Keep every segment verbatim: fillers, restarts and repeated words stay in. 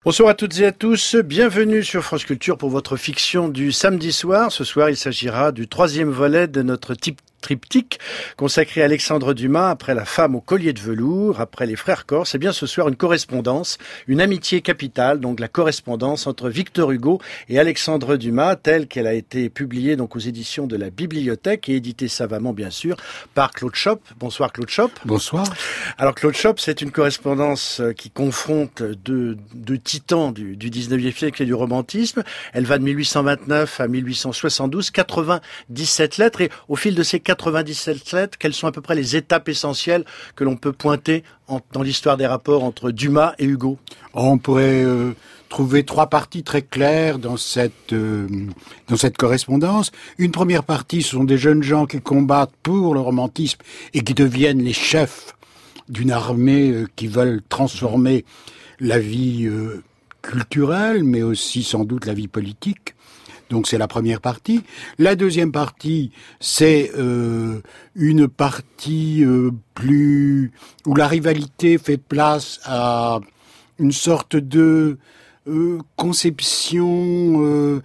Bonsoir à toutes et à tous, bienvenue sur France Culture pour votre fiction du samedi soir. Ce soir, il s'agira du troisième volet de notre type triptyque consacré à Alexandre Dumas, après La femme au collier de velours, après Les frères Corse. Et bien ce soir, une correspondance, une amitié capitale, donc la correspondance entre Victor Hugo et Alexandre Dumas, telle qu'elle a été publiée donc aux éditions de la Bibliothèque et éditée savamment bien sûr par Claude Chope. Bonsoir Claude Chope. Bonsoir. Alors Claude Chope, c'est une correspondance qui confronte deux, deux titans du, du dix-neuvième siècle et du romantisme. Elle va de mille huit cent vingt-neuf à mille huit cent soixante-douze, quatre-vingt-dix-sept lettres, et au fil de ces quatre-vingt-dix-sept lettres, quelles sont à peu près les étapes essentielles que l'on peut pointer en, dans l'histoire des rapports entre Dumas et Hugo? On pourrait euh, trouver trois parties très claires dans cette euh, dans cette correspondance. Une première partie, ce sont des jeunes gens qui combattent pour le romantisme et qui deviennent les chefs d'une armée euh, qui veulent transformer la vie euh, culturelle, mais aussi sans doute la vie politique. Donc c'est la première partie. La deuxième partie, c'est euh, une partie euh, plus où la rivalité fait place à une sorte de euh, conception euh,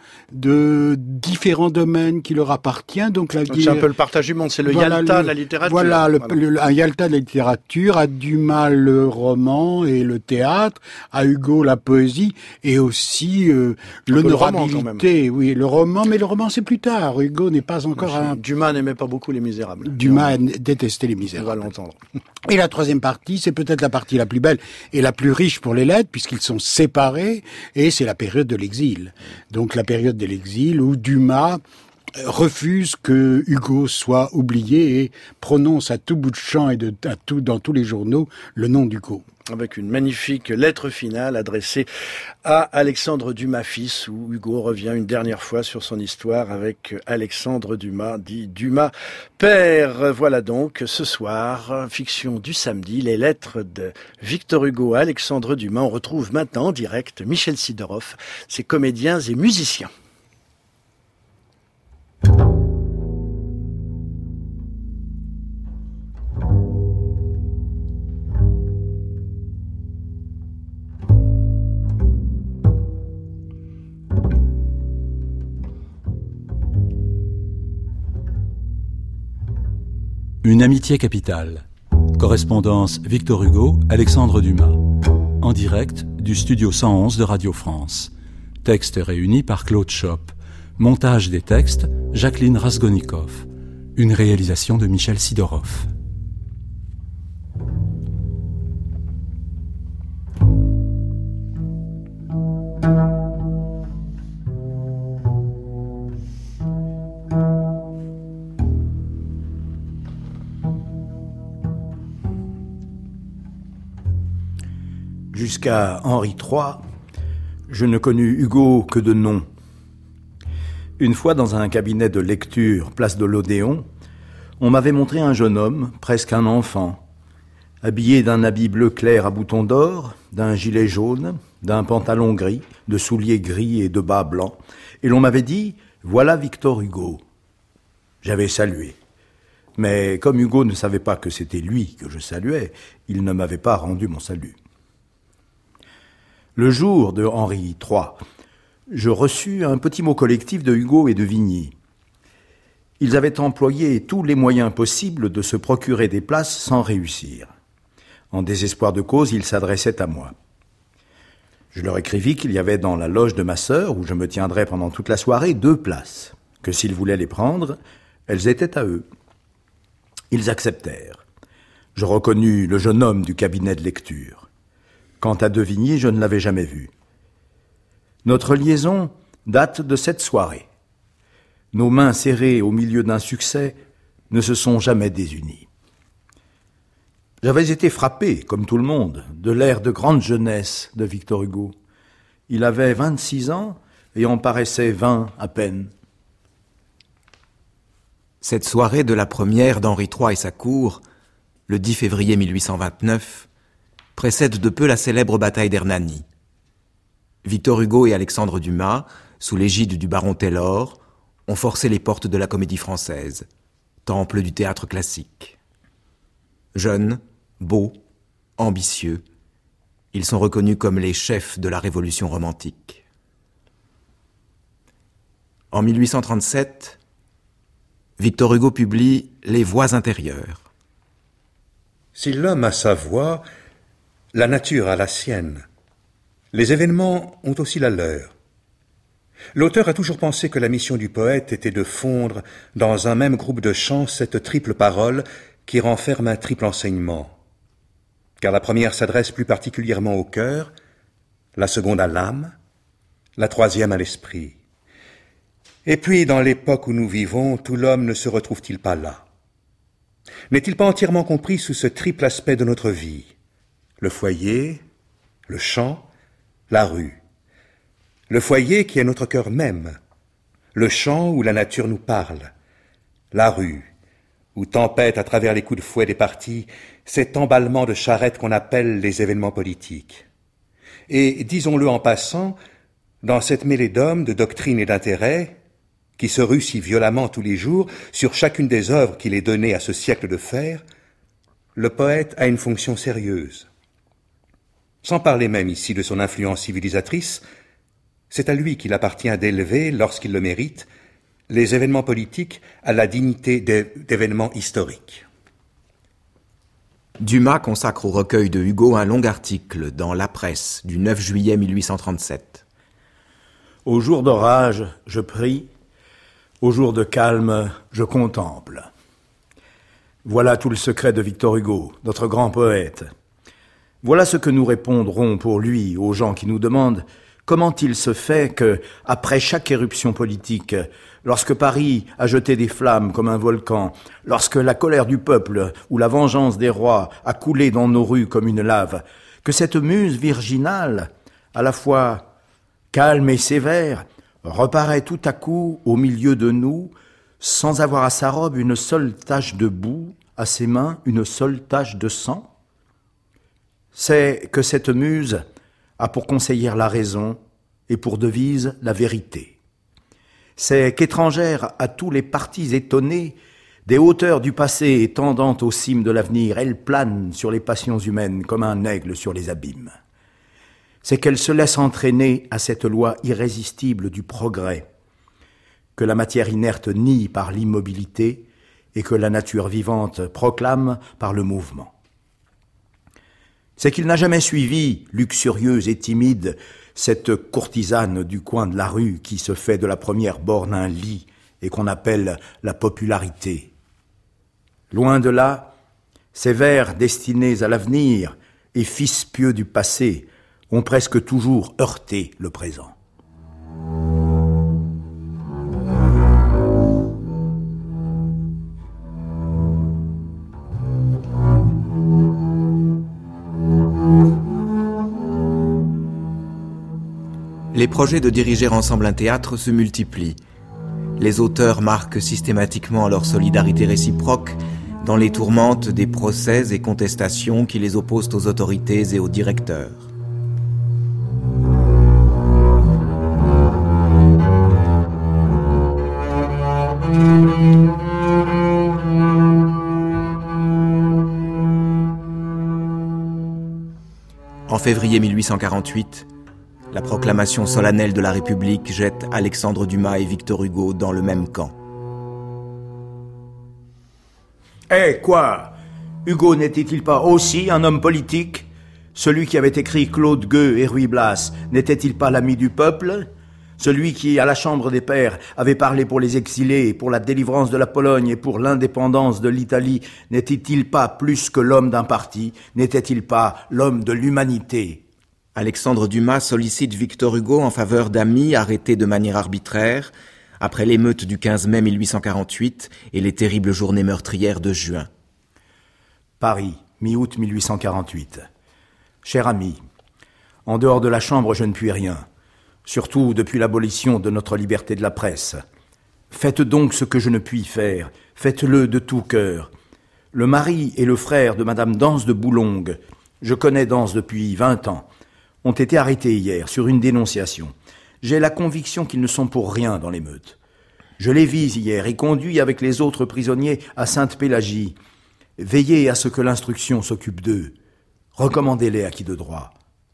de différents domaines qui leur appartiennent. Donc la donc c'est un peu le partage du monde, c'est le voilà, Yalta le, de la littérature. Voilà, le, voilà. Le, un Yalta de la littérature, à Dumas le roman et le théâtre, à Hugo la poésie et aussi euh, l'honorabilité. Le oui, le roman, mais le roman c'est plus tard. Hugo n'est pas encore un... Dumas n'aimait pas beaucoup Les Misérables. Dumas détestait Les Misérables. On va l'entendre. Et la troisième partie, c'est peut-être la partie la plus belle et la plus riche pour les lettres, puisqu'ils sont séparés, et c'est la période de l'exil. Donc la période de l'exil où Dumas refuse que Hugo soit oublié et prononce à tout bout de champ et de, à tout, dans tous les journaux le nom d'Hugo. Avec une magnifique lettre finale adressée à Alexandre Dumas fils, où Hugo revient une dernière fois sur son histoire avec Alexandre Dumas, dit Dumas père. Voilà donc ce soir, fiction du samedi, les lettres de Victor Hugo à Alexandre Dumas. On retrouve maintenant en direct Michel Sidorov, ses comédiens et musiciens. Une amitié capitale. Correspondance Victor Hugo, Alexandre Dumas. En direct du studio cent onze de Radio France. Texte réuni par Claude Chope. Montage des textes, Jacqueline Rasgonikov. Une réalisation de Michel Sidorov. Jusqu'à Henri trois, je ne connus Hugo que de nom. Une fois, dans un cabinet de lecture, place de l'Odéon, on m'avait montré un jeune homme, presque un enfant, habillé d'un habit bleu clair à boutons d'or, d'un gilet jaune, d'un pantalon gris, de souliers gris et de bas blancs, et l'on m'avait dit « Voilà Victor Hugo ». J'avais salué. Mais comme Hugo ne savait pas que c'était lui que je saluais, il ne m'avait pas rendu mon salut. Le jour de Henri trois, je reçus un petit mot collectif de Hugo et de Vigny. Ils avaient employé tous les moyens possibles de se procurer des places sans réussir. En désespoir de cause, ils s'adressaient à moi. Je leur écrivis qu'il y avait dans la loge de ma sœur, où je me tiendrais pendant toute la soirée, deux places, que s'ils voulaient les prendre, elles étaient à eux. Ils acceptèrent. Je reconnus le jeune homme du cabinet de lecture. Quant à De Vigny, je ne l'avais jamais vu. Notre liaison date de cette soirée. Nos mains serrées au milieu d'un succès ne se sont jamais désunies. J'avais été frappé, comme tout le monde, de l'air de grande jeunesse de Victor Hugo. Il avait vingt-six ans et en paraissait vingt à peine. Cette soirée de la première d'Henri trois et sa cour, le dix février mille huit cent vingt-neuf, précède de peu la célèbre bataille d'Hernani. Victor Hugo et Alexandre Dumas, sous l'égide du baron Taylor, ont forcé les portes de la Comédie Française, temple du théâtre classique. Jeunes, beaux, ambitieux, Ils sont reconnus comme les chefs de la Révolution romantique. En mille huit cent trente-sept, Victor Hugo publie Les Voix intérieures. Si l'homme a sa voix, la nature a la sienne. Les événements ont aussi la leur. L'auteur a toujours pensé que la mission du poète était de fondre dans un même groupe de chants cette triple parole qui renferme un triple enseignement. Car la première s'adresse plus particulièrement au cœur, la seconde à l'âme, la troisième à l'esprit. Et puis, dans l'époque où nous vivons, tout l'homme ne se retrouve-t-il pas là? N'est-il pas entièrement compris sous ce triple aspect de notre vie? Le foyer, le champ, la rue. Le foyer qui est notre cœur même, le champ où la nature nous parle, la rue où tempête à travers les coups de fouet des partis cet emballement de charrettes qu'on appelle les événements politiques. Et, disons-le en passant, dans cette mêlée d'hommes, de doctrines et d'intérêts, qui se rue si violemment tous les jours sur chacune des œuvres qu'il est donné à ce siècle de faire, le poète a une fonction sérieuse. Sans parler même ici de son influence civilisatrice, c'est à lui qu'il appartient d'élever, lorsqu'il le mérite, les événements politiques à la dignité d'événements historiques. Dumas consacre au recueil de Hugo un long article dans La Presse du neuf juillet mille huit cent trente-sept. Au jour d'orage, je prie, au jour de calme, je contemple. Voilà tout le secret de Victor Hugo, notre grand poète. Voilà ce que nous répondrons pour lui aux gens qui nous demandent comment il se fait que, après chaque éruption politique, lorsque Paris a jeté des flammes comme un volcan, lorsque la colère du peuple ou la vengeance des rois a coulé dans nos rues comme une lave, que cette muse virginale, à la fois calme et sévère, reparaît tout à coup au milieu de nous, sans avoir à sa robe une seule tache de boue, à ses mains une seule tache de sang? C'est que cette muse a pour conseillère la raison et pour devise la vérité. C'est qu'étrangère à tous les partis étonnés, des hauteurs du passé et tendant aux cimes de l'avenir, elle plane sur les passions humaines comme un aigle sur les abîmes. C'est qu'elle se laisse entraîner à cette loi irrésistible du progrès, que la matière inerte nie par l'immobilité et que la nature vivante proclame par le mouvement. C'est qu'il n'a jamais suivi, luxurieuse et timide, cette courtisane du coin de la rue qui se fait de la première borne un lit et qu'on appelle la popularité. Loin de là, ces vers destinés à l'avenir et fils pieux du passé ont presque toujours heurté le présent. Les projets de diriger ensemble un théâtre se multiplient. Les auteurs marquent systématiquement leur solidarité réciproque dans les tourmentes des procès et contestations qui les opposent aux autorités et aux directeurs. En février mille huit cent quarante-huit, la proclamation solennelle de la République jette Alexandre Dumas et Victor Hugo dans le même camp. Eh, quoi? Hugo n'était-il pas aussi un homme politique? Celui qui avait écrit Claude Gueux et Ruy Blas n'était-il pas l'ami du peuple? Celui qui, à la Chambre des Pairs, avait parlé pour les exilés, pour la délivrance de la Pologne et pour l'indépendance de l'Italie, n'était-il pas plus que l'homme d'un parti? N'était-il pas l'homme de l'humanité? Alexandre Dumas sollicite Victor Hugo en faveur d'amis arrêtés de manière arbitraire après l'émeute du quinze mai mille huit cent quarante-huit et les terribles journées meurtrières de juin. Paris, mi-août mille huit cent quarante-huit. Cher ami, en dehors de la Chambre, je ne puis rien, surtout depuis l'abolition de notre liberté de la presse. Faites donc ce que je ne puis faire, faites-le de tout cœur. Le mari et le frère de Madame Danse de Boulongue, je connais Danse depuis vingt ans, ont été arrêtés hier sur une dénonciation. J'ai la conviction qu'ils ne sont pour rien dans l'émeute. Je les vis hier et conduits avec les autres prisonniers à Sainte-Pélagie. Veillez à ce que l'instruction s'occupe d'eux. Recommandez-les à qui de droit.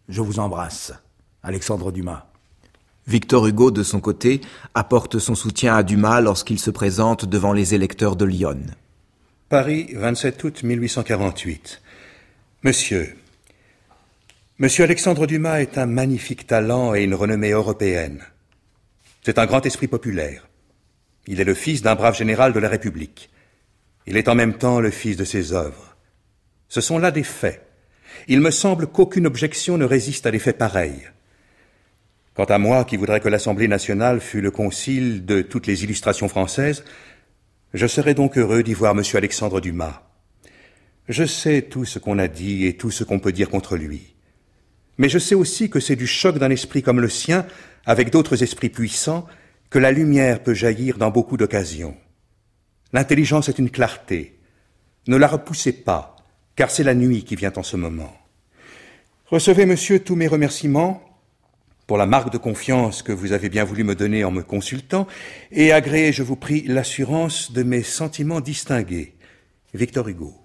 Je vous embrasse, Alexandre Dumas. Victor Hugo, de son côté, apporte son soutien à Dumas lorsqu'il se présente devant les électeurs de Lyon. Paris, vingt-sept août mille huit cent quarante-huit. Monsieur, Monsieur Alexandre Dumas est un magnifique talent et une renommée européenne. C'est un grand esprit populaire. Il est le fils d'un brave général de la République. Il est en même temps le fils de ses œuvres. Ce sont là des faits. Il me semble qu'aucune objection ne résiste à des faits pareils. Quant à moi, qui voudrais que l'Assemblée nationale fût le concile de toutes les illustrations françaises, je serais donc heureux d'y voir Monsieur Alexandre Dumas. Je sais tout ce qu'on a dit et tout ce qu'on peut dire contre lui. Mais je sais aussi que c'est du choc d'un esprit comme le sien, avec d'autres esprits puissants, que la lumière peut jaillir dans beaucoup d'occasions. L'intelligence est une clarté. Ne la repoussez pas, car c'est la nuit qui vient en ce moment. Recevez, monsieur, tous mes remerciements pour la marque de confiance que vous avez bien voulu me donner en me consultant, et agréez, je vous prie, l'assurance de mes sentiments distingués. Victor Hugo.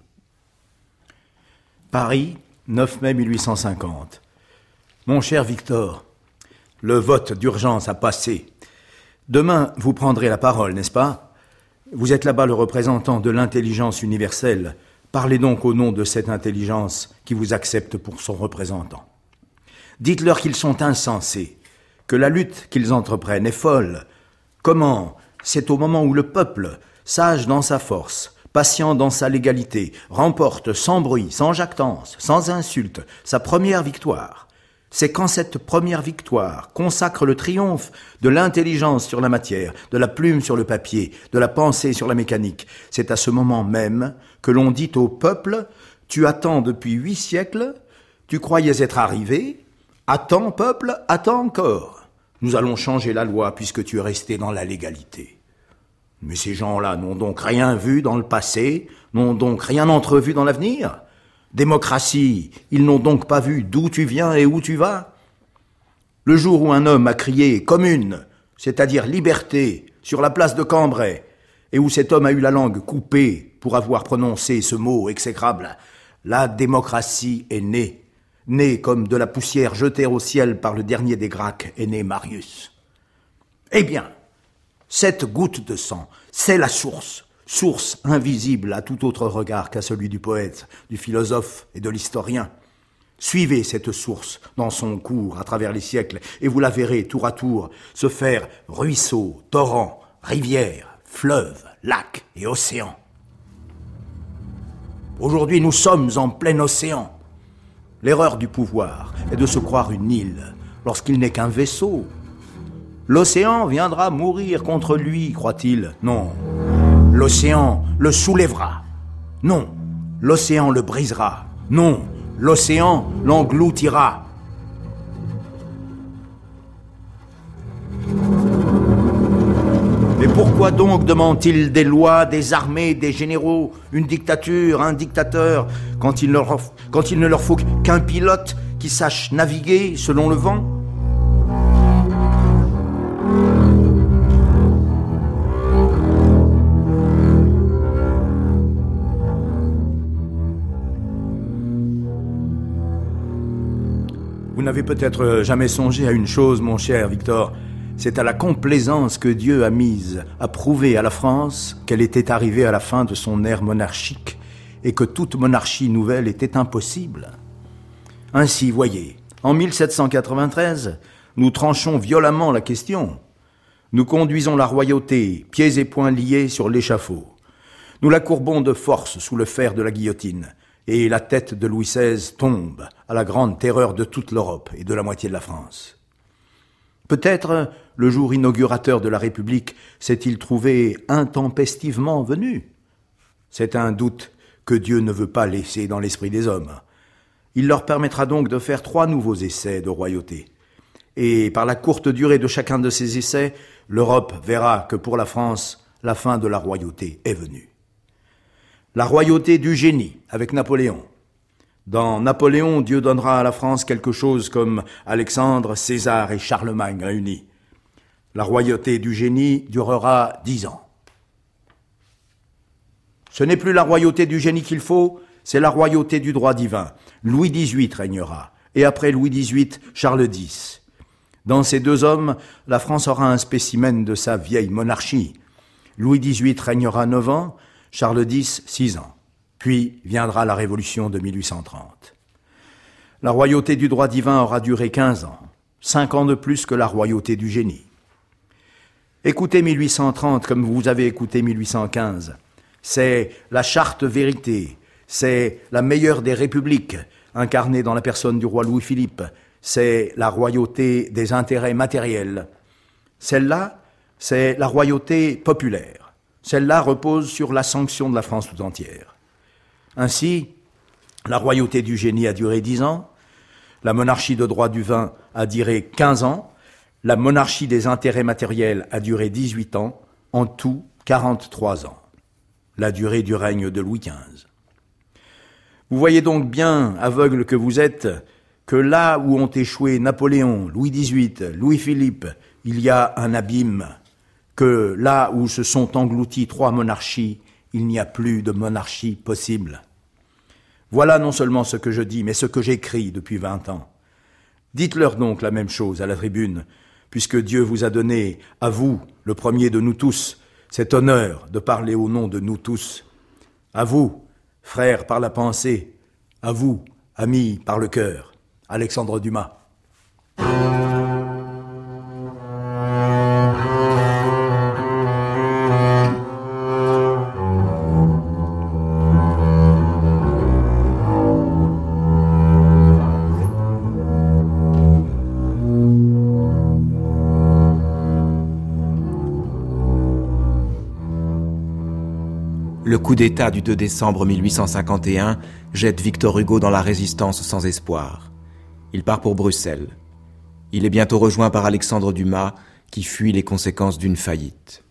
Paris, neuf mai mille huit cent cinquante. Mon cher Victor, le vote d'urgence a passé. Demain, vous prendrez la parole, n'est-ce pas? Vous êtes là-bas le représentant de l'intelligence universelle. Parlez donc au nom de cette intelligence qui vous accepte pour son représentant. Dites-leur qu'ils sont insensés, que la lutte qu'ils entreprennent est folle. Comment? C'est au moment où le peuple, sage dans sa force, patient dans sa légalité, remporte sans bruit, sans jactance, sans insulte, sa première victoire. C'est quand cette première victoire consacre le triomphe de l'intelligence sur la matière, de la plume sur le papier, de la pensée sur la mécanique. C'est à ce moment même que l'on dit au peuple « Tu attends depuis huit siècles, tu croyais être arrivé, attends peuple, attends encore. Nous allons changer la loi puisque tu es resté dans la légalité. » Mais ces gens-là n'ont donc rien vu dans le passé, n'ont donc rien entrevu dans l'avenir. Démocratie, ils n'ont donc pas vu d'où tu viens et où tu vas. Le jour où un homme a crié « commune », c'est-à-dire liberté, sur la place de Cambrai, et où cet homme a eu la langue coupée pour avoir prononcé ce mot exécrable, la démocratie est née. Née comme de la poussière jetée au ciel par le dernier des Gracques est né Marius. Eh bien, cette goutte de sang, c'est la source. Source invisible à tout autre regard qu'à celui du poète, du philosophe et de l'historien. Suivez cette source dans son cours à travers les siècles et vous la verrez tour à tour se faire ruisseau, torrent, rivière, fleuve, lac et océan. Aujourd'hui, nous sommes en plein océan. L'erreur du pouvoir est de se croire une île lorsqu'il n'est qu'un vaisseau. L'océan viendra mourir contre lui, croit-il? Non. L'océan le soulèvera. Non, l'océan le brisera. Non, l'océan l'engloutira. Mais pourquoi donc demande-t-il des lois, des armées, des généraux, une dictature, un dictateur, quand il, leur, quand il ne leur faut qu'un pilote qui sache naviguer selon le vent ? Vous n'avez peut-être jamais songé à une chose, mon cher Victor. C'est à la complaisance que Dieu a mise à prouver à la France qu'elle était arrivée à la fin de son ère monarchique et que toute monarchie nouvelle était impossible. Ainsi, voyez, en mille sept cent quatre-vingt-treize, nous tranchons violemment la question. Nous conduisons la royauté, pieds et poings liés sur l'échafaud. Nous la courbons de force sous le fer de la guillotine. Et la tête de Louis seize tombe, à la grande terreur de toute l'Europe et de la moitié de la France. Peut-être le jour inaugurateur de la République s'est-il trouvé intempestivement venu. C'est un doute que Dieu ne veut pas laisser dans l'esprit des hommes. Il leur permettra donc de faire trois nouveaux essais de royauté. Et par la courte durée de chacun de ces essais, l'Europe verra que pour la France, la fin de la royauté est venue. La royauté du génie, avec Napoléon. Dans Napoléon, Dieu donnera à la France quelque chose comme Alexandre, César et Charlemagne réunis. La royauté du génie durera dix ans. Ce n'est plus la royauté du génie qu'il faut, c'est la royauté du droit divin. Louis dix-huit régnera, et après Louis dix-huit, Charles dix. Dans ces deux hommes, la France aura un spécimen de sa vieille monarchie. Louis dix-huit régnera neuf ans, Charles dix, six ans. Puis viendra la Révolution de mille huit cent trente. La royauté du droit divin aura duré quinze ans, cinq ans de plus que la royauté du génie. Écoutez mille huit cent trente comme vous avez écouté mille huit cent quinze. C'est la charte vérité, c'est la meilleure des républiques, incarnée dans la personne du roi Louis-Philippe. C'est la royauté des intérêts matériels. Celle-là, c'est la royauté populaire. Celle-là repose sur la sanction de la France tout entière. Ainsi, la royauté du génie a duré dix ans, la monarchie de droit divin a duré quinze ans, la monarchie des intérêts matériels a duré dix-huit ans, en tout quarante-trois ans. La durée du règne de Louis quinze. Vous voyez donc bien, aveugle que vous êtes, que là où ont échoué Napoléon, Louis dix-huit, Louis-Philippe, il y a un abîme, que là où se sont englouties trois monarchies, il n'y a plus de monarchie possible. Voilà non seulement ce que je dis, mais ce que j'écris depuis vingt ans. Dites-leur donc la même chose à la tribune, puisque Dieu vous a donné, à vous, le premier de nous tous, cet honneur de parler au nom de nous tous. À vous, frères par la pensée, à vous, amis par le cœur. Alexandre Dumas. Le coup d'État du deux décembre mille huit cent cinquante et un jette Victor Hugo dans la résistance sans espoir. Il part pour Bruxelles. Il est bientôt rejoint par Alexandre Dumas, qui fuit les conséquences d'une faillite.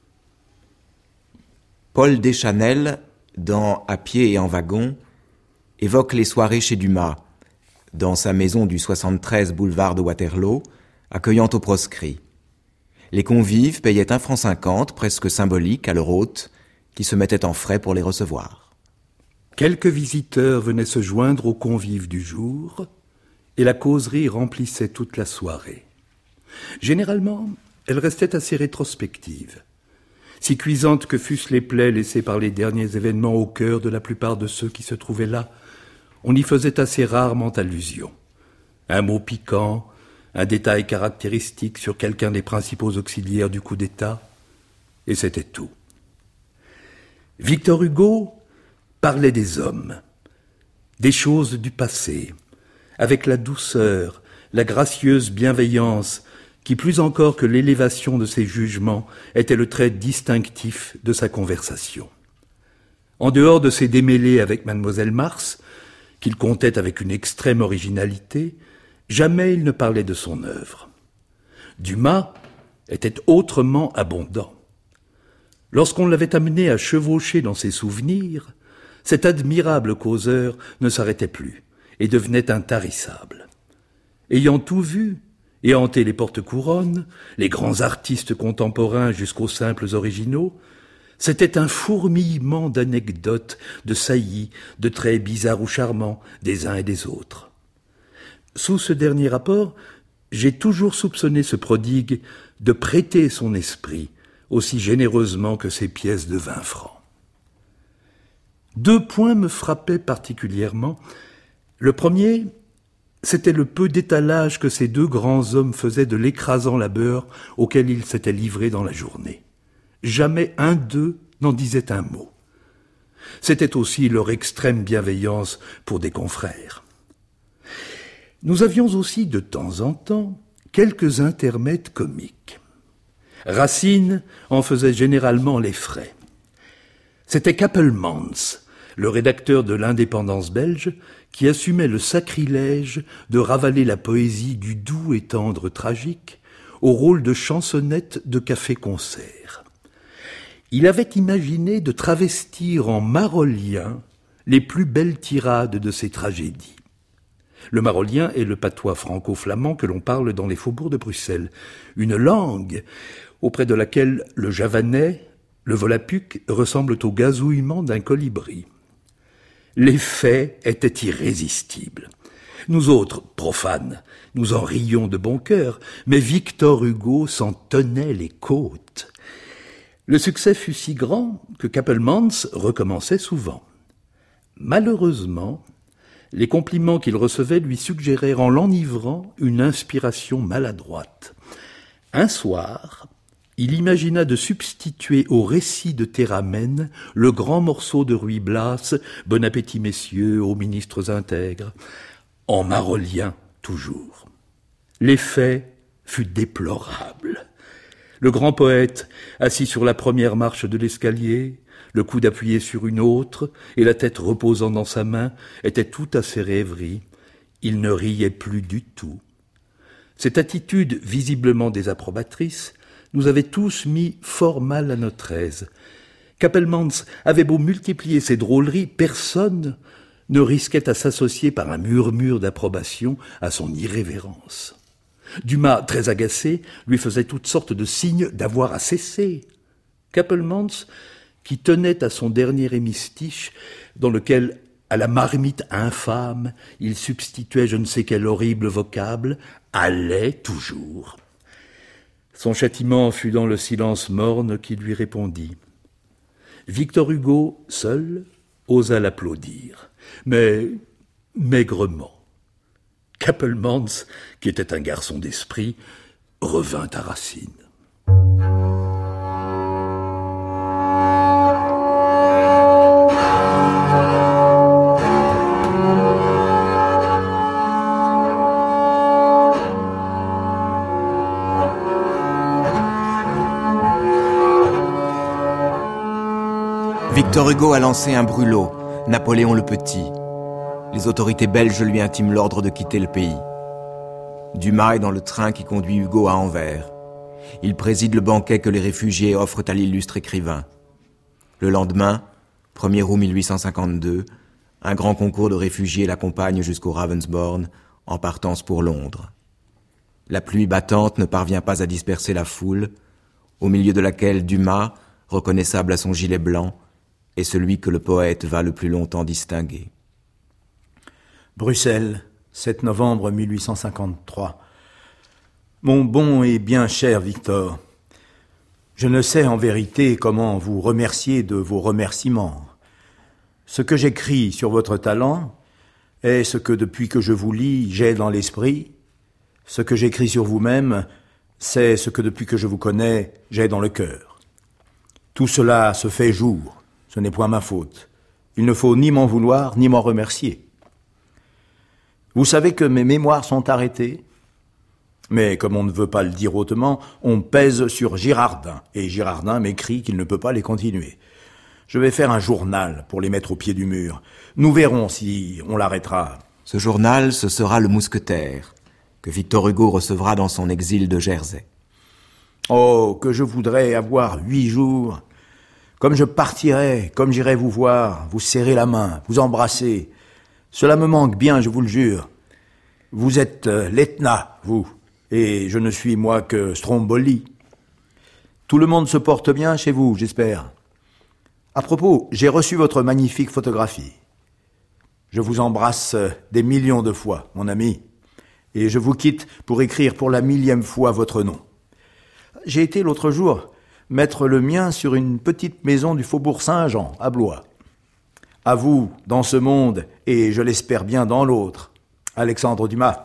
Paul Deschanel, dans À pied et en wagon, évoque les soirées chez Dumas, dans sa maison du soixante-treize boulevard de Waterloo, accueillant aux proscrits. Les convives payaient un franc cinquante, presque symbolique, à leur hôte, qui se mettait en frais pour les recevoir. Quelques visiteurs venaient se joindre aux convives du jour, et la causerie remplissait toute la soirée. Généralement, elle restait assez rétrospective. Si cuisantes que fussent les plaies laissées par les derniers événements au cœur de la plupart de ceux qui se trouvaient là, on y faisait assez rarement allusion. Un mot piquant, un détail caractéristique sur quelqu'un des principaux auxiliaires du coup d'État, et c'était tout. Victor Hugo parlait des hommes, des choses du passé, avec la douceur, la gracieuse bienveillance qui, plus encore que l'élévation de ses jugements, était le trait distinctif de sa conversation. En dehors de ses démêlés avec Mademoiselle Mars, qu'il comptait avec une extrême originalité, jamais il ne parlait de son œuvre. Dumas était autrement abondant. Lorsqu'on l'avait amené à chevaucher dans ses souvenirs, cet admirable causeur ne s'arrêtait plus et devenait intarissable. Ayant tout vu et hanté les porte-couronnes, les grands artistes contemporains jusqu'aux simples originaux, c'était un fourmillement d'anecdotes, de saillies, de traits bizarres ou charmants des uns et des autres. Sous ce dernier rapport, j'ai toujours soupçonné ce prodigue de prêter son esprit aussi généreusement que ses pièces de vingt francs. Deux points me frappaient particulièrement. Le premier, c'était le peu d'étalage que ces deux grands hommes faisaient de l'écrasant labeur auquel ils s'étaient livrés dans la journée. Jamais un d'eux n'en disait un mot. C'était aussi leur extrême bienveillance pour des confrères. Nous avions aussi de temps en temps quelques intermèdes comiques. Racine en faisait généralement les frais. C'était Kappelmans, le rédacteur de l'Indépendance belge, qui assumait le sacrilège de ravaler la poésie du doux et tendre tragique au rôle de chansonnette de café-concert. Il avait imaginé de travestir en marolien les plus belles tirades de ses tragédies. Le marolien est le patois franco-flamand que l'on parle dans les faubourgs de Bruxelles, une langue auprès de laquelle le javanais, le volapuc ressemblent au gazouillement d'un colibri. L'effet était irrésistible. Nous autres, profanes, nous en rions de bon cœur, mais Victor Hugo s'en tenait les côtes. Le succès fut si grand que Kappelmans recommençait souvent. Malheureusement, les compliments qu'il recevait lui suggérèrent en l'enivrant une inspiration maladroite. Un soir, il imagina de substituer au récit de Théramène le grand morceau de Ruy Blas, « Bon appétit, messieurs, aux ministres intègres », en marolien toujours. L'effet fut déplorable. Le grand poète, assis sur la première marche de l'escalier, le coude appuyé sur une autre et la tête reposant dans sa main, était tout à ses rêveries. Il ne riait plus du tout. Cette attitude visiblement désapprobatrice nous avait tous mis fort mal à notre aise. Kappelmans avait beau multiplier ses drôleries, personne ne risquait à s'associer par un murmure d'approbation à son irrévérence. Dumas, très agacé, lui faisait toutes sortes de signes d'avoir à cesser. Kappelmans, qui tenait à son dernier hémistiche, dans lequel, à la marmite infâme, il substituait je ne sais quel horrible vocable, allait toujours. Son châtiment fut dans le silence morne qui lui répondit. Victor Hugo, seul, osa l'applaudir, mais maigrement. Kappelmans, qui était un garçon d'esprit, revint à Racine. Victor Hugo a lancé un brûlot, Napoléon le Petit. Les autorités belges lui intiment l'ordre de quitter le pays. Dumas est dans le train qui conduit Hugo à Anvers. Il préside le banquet que les réfugiés offrent à l'illustre écrivain. Le lendemain, premier août mille huit cent cinquante-deux, un grand concours de réfugiés l'accompagne jusqu'au Ravensbourne, en partance pour Londres. La pluie battante ne parvient pas à disperser la foule, au milieu de laquelle Dumas, reconnaissable à son gilet blanc, est celui que le poète va le plus longtemps distinguer. Bruxelles, sept novembre mille huit cent cinquante-trois. Mon bon et bien cher Victor, je ne sais en vérité comment vous remercier de vos remerciements. Ce que j'écris sur votre talent est ce que depuis que je vous lis, j'ai dans l'esprit. Ce que j'écris sur vous-même, c'est ce que depuis que je vous connais, j'ai dans le cœur. Tout cela se fait jour, ce n'est point ma faute. Il ne faut ni m'en vouloir, ni m'en remercier. Vous savez que mes mémoires sont arrêtées, mais comme on ne veut pas le dire hautement, on pèse sur Girardin, et Girardin m'écrit qu'il ne peut pas les continuer. Je vais faire un journal pour les mettre au pied du mur. Nous verrons si on l'arrêtera. Ce journal, ce sera Le Mousquetaire, que Victor Hugo recevra dans son exil de Jersey. Oh, que je voudrais avoir huit jours. Comme je partirais, comme j'irais vous voir, vous serrer la main, vous embrasser. Cela me manque bien, je vous le jure. Vous êtes euh, l'Etna, vous, et je ne suis moi que Stromboli. Tout le monde se porte bien chez vous, j'espère. À propos, j'ai reçu votre magnifique photographie. Je vous embrasse des millions de fois, mon ami, et je vous quitte pour écrire pour la millième fois votre nom. J'ai été l'autre jour mettre le mien sur une petite maison du Faubourg Saint-Jean, à Blois. À vous, dans ce monde, et je l'espère bien dans l'autre, Alexandre Dumas.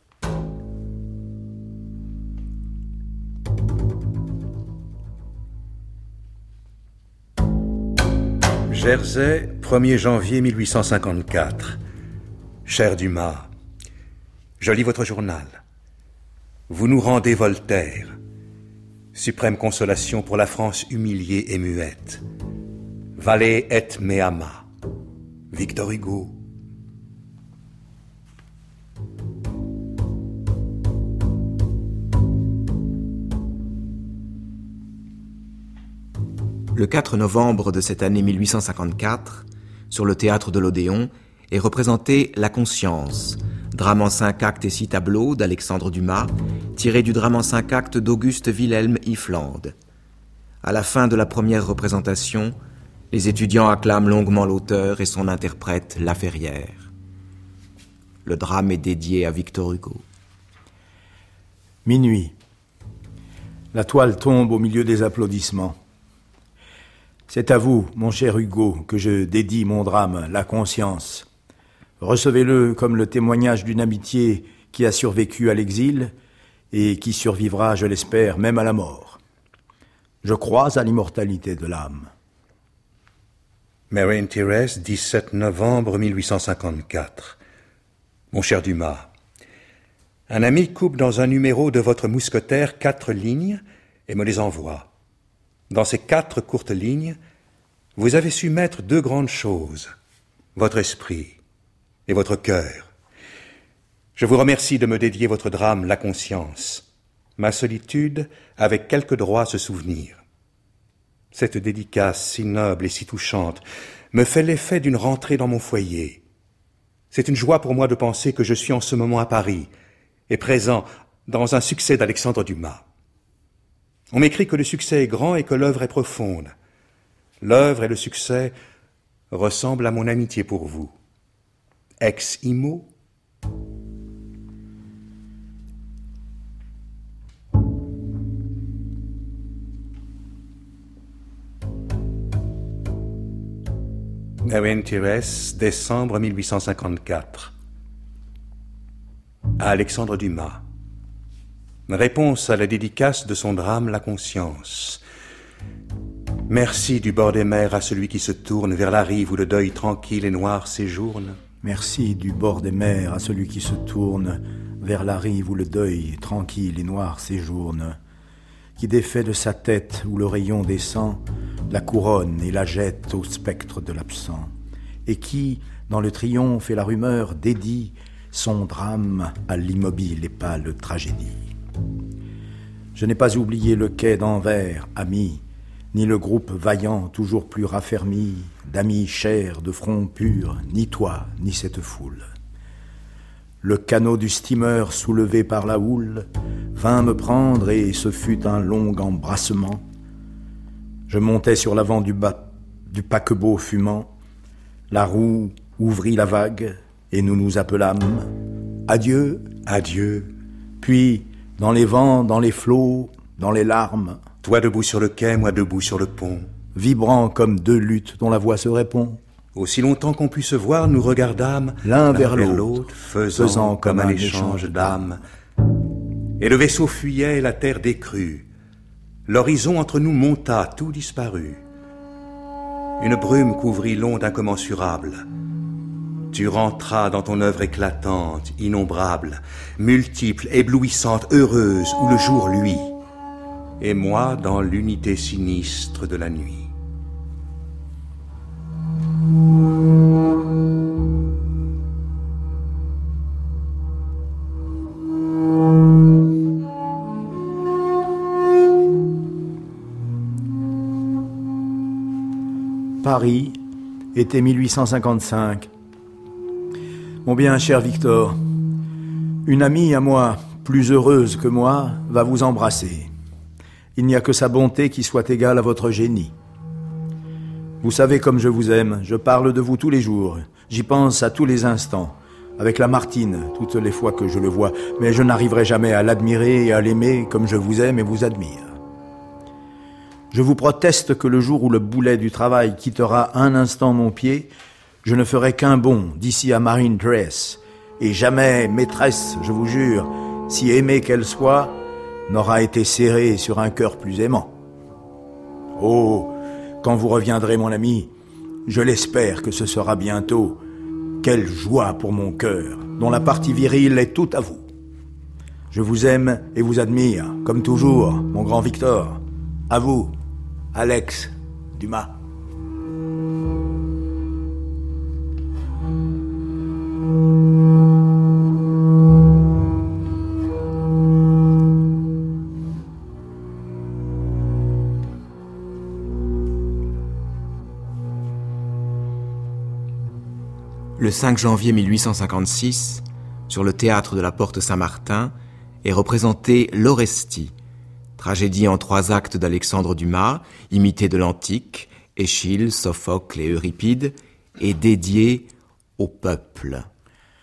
Jersey, premier janvier mille huit cent cinquante-quatre. Cher Dumas, je lis votre journal. Vous nous rendez Voltaire. Suprême consolation pour la France humiliée et muette. Vale et meama. Victor Hugo. Le quatre novembre de cette année mille huit cent cinquante-quatre, sur le théâtre de l'Odéon, est représenté La Conscience, drame en cinq actes et six tableaux d'Alexandre Dumas, tiré du drame en cinq actes d'Auguste Wilhelm Iffland. À la fin de la première représentation, les étudiants acclament longuement l'auteur et son interprète La Ferrière. Le drame est dédié à Victor Hugo. Minuit. La toile tombe au milieu des applaudissements. C'est à vous, mon cher Hugo, que je dédie mon drame, La Conscience. Recevez-le comme le témoignage d'une amitié qui a survécu à l'exil et qui survivra, je l'espère, même à la mort. Je crois à l'immortalité de l'âme. Mary and Thérèse, dix-sept novembre mille huit cent cinquante-quatre. Mon cher Dumas, un ami coupe dans un numéro de votre mousquetaire quatre lignes et me les envoie. Dans ces quatre courtes lignes, vous avez su mettre deux grandes choses, votre esprit et votre cœur. Je vous remercie de me dédier votre drame, La Conscience. Ma solitude avec quelque droit à ce souvenir. Cette dédicace si noble et si touchante me fait l'effet d'une rentrée dans mon foyer. C'est une joie pour moi de penser que je suis en ce moment à Paris et présent dans un succès d'Alexandre Dumas. On m'écrit que le succès est grand et que l'œuvre est profonde. L'œuvre et le succès ressemblent à mon amitié pour vous. Ex imo. Mary and Thérèse, décembre mille huit cent cinquante-quatre. À Alexandre Dumas. Réponse à la dédicace de son drame La Conscience. Merci du bord des mers à celui qui se tourne vers la rive où le deuil tranquille et noir séjourne. Merci du bord des mers à celui qui se tourne vers la rive où le deuil tranquille et noir séjourne, qui défait de sa tête où le rayon descend la couronne et la jette au spectre de l'absent, et qui, dans le triomphe et la rumeur, dédie son drame à l'immobile et pâle tragédie. Je n'ai pas oublié le quai d'Anvers, ami, ni le groupe vaillant, toujours plus raffermi, d'amis chers, de front pur, ni toi, ni cette foule. Le canot du steamer soulevé par la houle vint me prendre et ce fut un long embrassement. Je montais sur l'avant du, ba- du paquebot fumant. La roue ouvrit la vague et nous nous appelâmes. Adieu, adieu. Puis, dans les vents, dans les flots, dans les larmes. Toi debout sur le quai, moi debout sur le pont. Vibrant comme deux luttes dont la voix se répond. Aussi longtemps qu'on put se voir, nous regardâmes l'un vers l'autre, faisant, faisant comme un échange d'âmes. Et le vaisseau fuyait, la terre décrue. L'horizon entre nous monta, tout disparut. Une brume couvrit l'onde incommensurable. Tu rentras dans ton œuvre éclatante, innombrable, multiple, éblouissante, heureuse, où le jour luit. Et moi dans l'unité sinistre de la nuit. Paris, été mille huit cent cinquante-cinq. Mon bien cher Victor, une amie à moi, plus heureuse que moi, va vous embrasser. Il n'y a que sa bonté qui soit égale à votre génie. Vous savez comme je vous aime, je parle de vous tous les jours, j'y pense à tous les instants, avec Lamartine, toutes les fois que je le vois, mais je n'arriverai jamais à l'admirer et à l'aimer comme je vous aime et vous admire. Je vous proteste que le jour où le boulet du travail quittera un instant mon pied, je ne ferai qu'un bond d'ici à Marine Dress, et jamais maîtresse, je vous jure, si aimée qu'elle soit, n'aura été serrée sur un cœur plus aimant. Oh, quand vous reviendrez, mon ami, je l'espère que ce sera bientôt. Quelle joie pour mon cœur, dont la partie virile est toute à vous. Je vous aime et vous admire, comme toujours, mon grand Victor. À vous, Alex Dumas. Le cinq janvier mille huit cent cinquante-six, sur le théâtre de la Porte Saint-Martin, est représenté l'Orestie, tragédie en trois actes d'Alexandre Dumas, imitée de l'Antique, Échille, Sophocle et Euripide, et dédiée au peuple.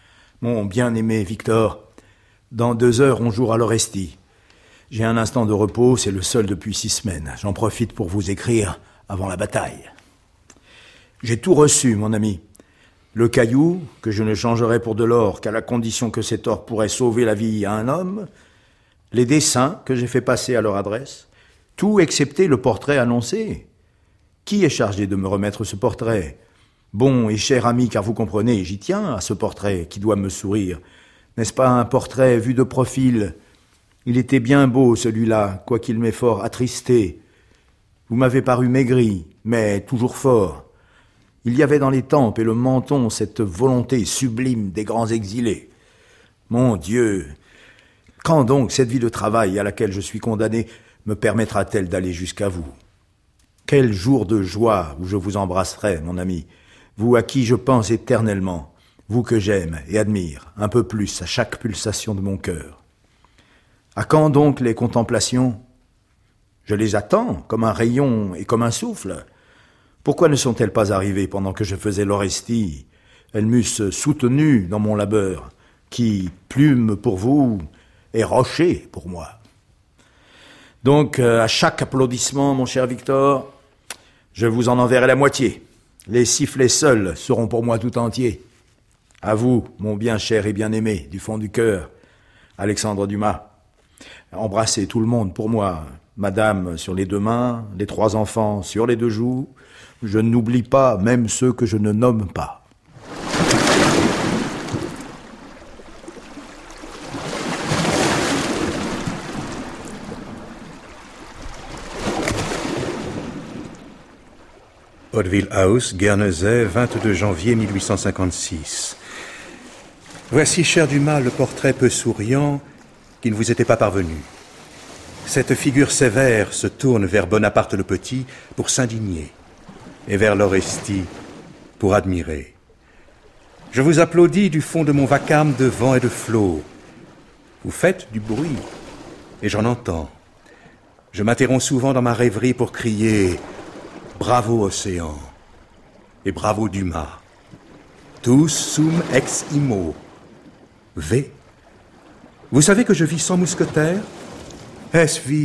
Mon bien-aimé Victor, dans deux heures, on jouera l'Orestie. J'ai un instant de repos, c'est le seul depuis six semaines. J'en profite pour vous écrire avant la bataille. J'ai tout reçu, mon ami. Le caillou, que je ne changerai pour de l'or qu'à la condition que cet or pourrait sauver la vie à un homme, les dessins que j'ai fait passer à leur adresse, tout excepté le portrait annoncé. Qui est chargé de me remettre ce portrait ? Bon et cher ami, car vous comprenez, j'y tiens à ce portrait qui doit me sourire. N'est-ce pas un portrait vu de profil ? Il était bien beau, celui-là, quoiqu'il m'ait fort attristé. Vous m'avez paru maigri, mais toujours fort. Il y avait dans les tempes et le menton cette volonté sublime des grands exilés. Mon Dieu, quand donc cette vie de travail à laquelle je suis condamné me permettra-t-elle d'aller jusqu'à vous ? Quel jour de joie où je vous embrasserai, mon ami, vous à qui je pense éternellement, vous que j'aime et admire, un peu plus à chaque pulsation de mon cœur. À quand donc les contemplations ? Je les attends, comme un rayon et comme un souffle. Pourquoi ne sont-elles pas arrivées pendant que je faisais l'Orestie ? Elles m'eussent soutenu dans mon labeur, qui, plume pour vous, est rocher pour moi. Donc, à chaque applaudissement, mon cher Victor, je vous en enverrai la moitié. Les sifflets seuls seront pour moi tout entiers. À vous, mon bien cher et bien-aimé, du fond du cœur, Alexandre Dumas. Embrassez tout le monde pour moi, madame sur les deux mains, les trois enfants sur les deux joues. Je n'oublie pas même ceux que je ne nomme pas. Hauteville House, Guernesey, vingt-deux janvier mille huit cent cinquante-six. Voici, cher Dumas, le portrait peu souriant qui ne vous était pas parvenu. Cette figure sévère se tourne vers Bonaparte le Petit pour s'indigner et vers l'Orestie pour admirer. Je vous applaudis du fond de mon vacarme de vent et de flot. Vous faites du bruit et j'en entends. Je m'interromps souvent dans ma rêverie pour crier « Bravo Océan » et « Bravo Dumas ». Tous sum ex imo. V. Vous savez que je vis sans mousquetaire ? Est-ce vivre ?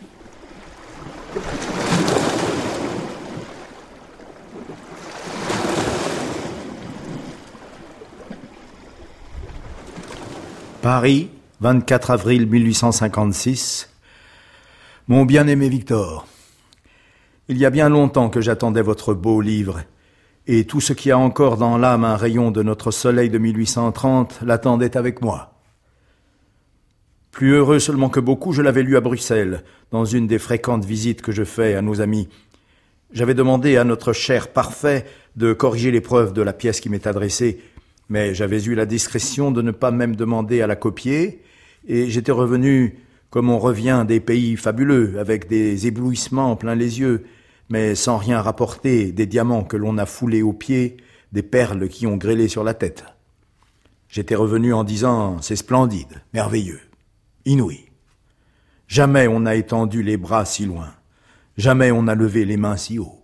Paris, vingt-quatre avril mille huit cent cinquante-six. Mon bien-aimé Victor, il y a bien longtemps que j'attendais votre beau livre, et tout ce qui a encore dans l'âme un rayon de notre soleil de mille huit cent trente l'attendait avec moi. Plus heureux seulement que beaucoup, je l'avais lu à Bruxelles, dans une des fréquentes visites que je fais à nos amis. J'avais demandé à notre cher Parfait de corriger les preuves de la pièce qui m'est adressée, mais j'avais eu la discrétion de ne pas même demander à la copier, et j'étais revenu comme on revient des pays fabuleux, avec des éblouissements plein les yeux, mais sans rien rapporter, des diamants que l'on a foulés aux pieds, des perles qui ont grêlé sur la tête. J'étais revenu en disant « c'est splendide, merveilleux, inouï. Jamais on n'a étendu les bras si loin, jamais on n'a levé les mains si haut.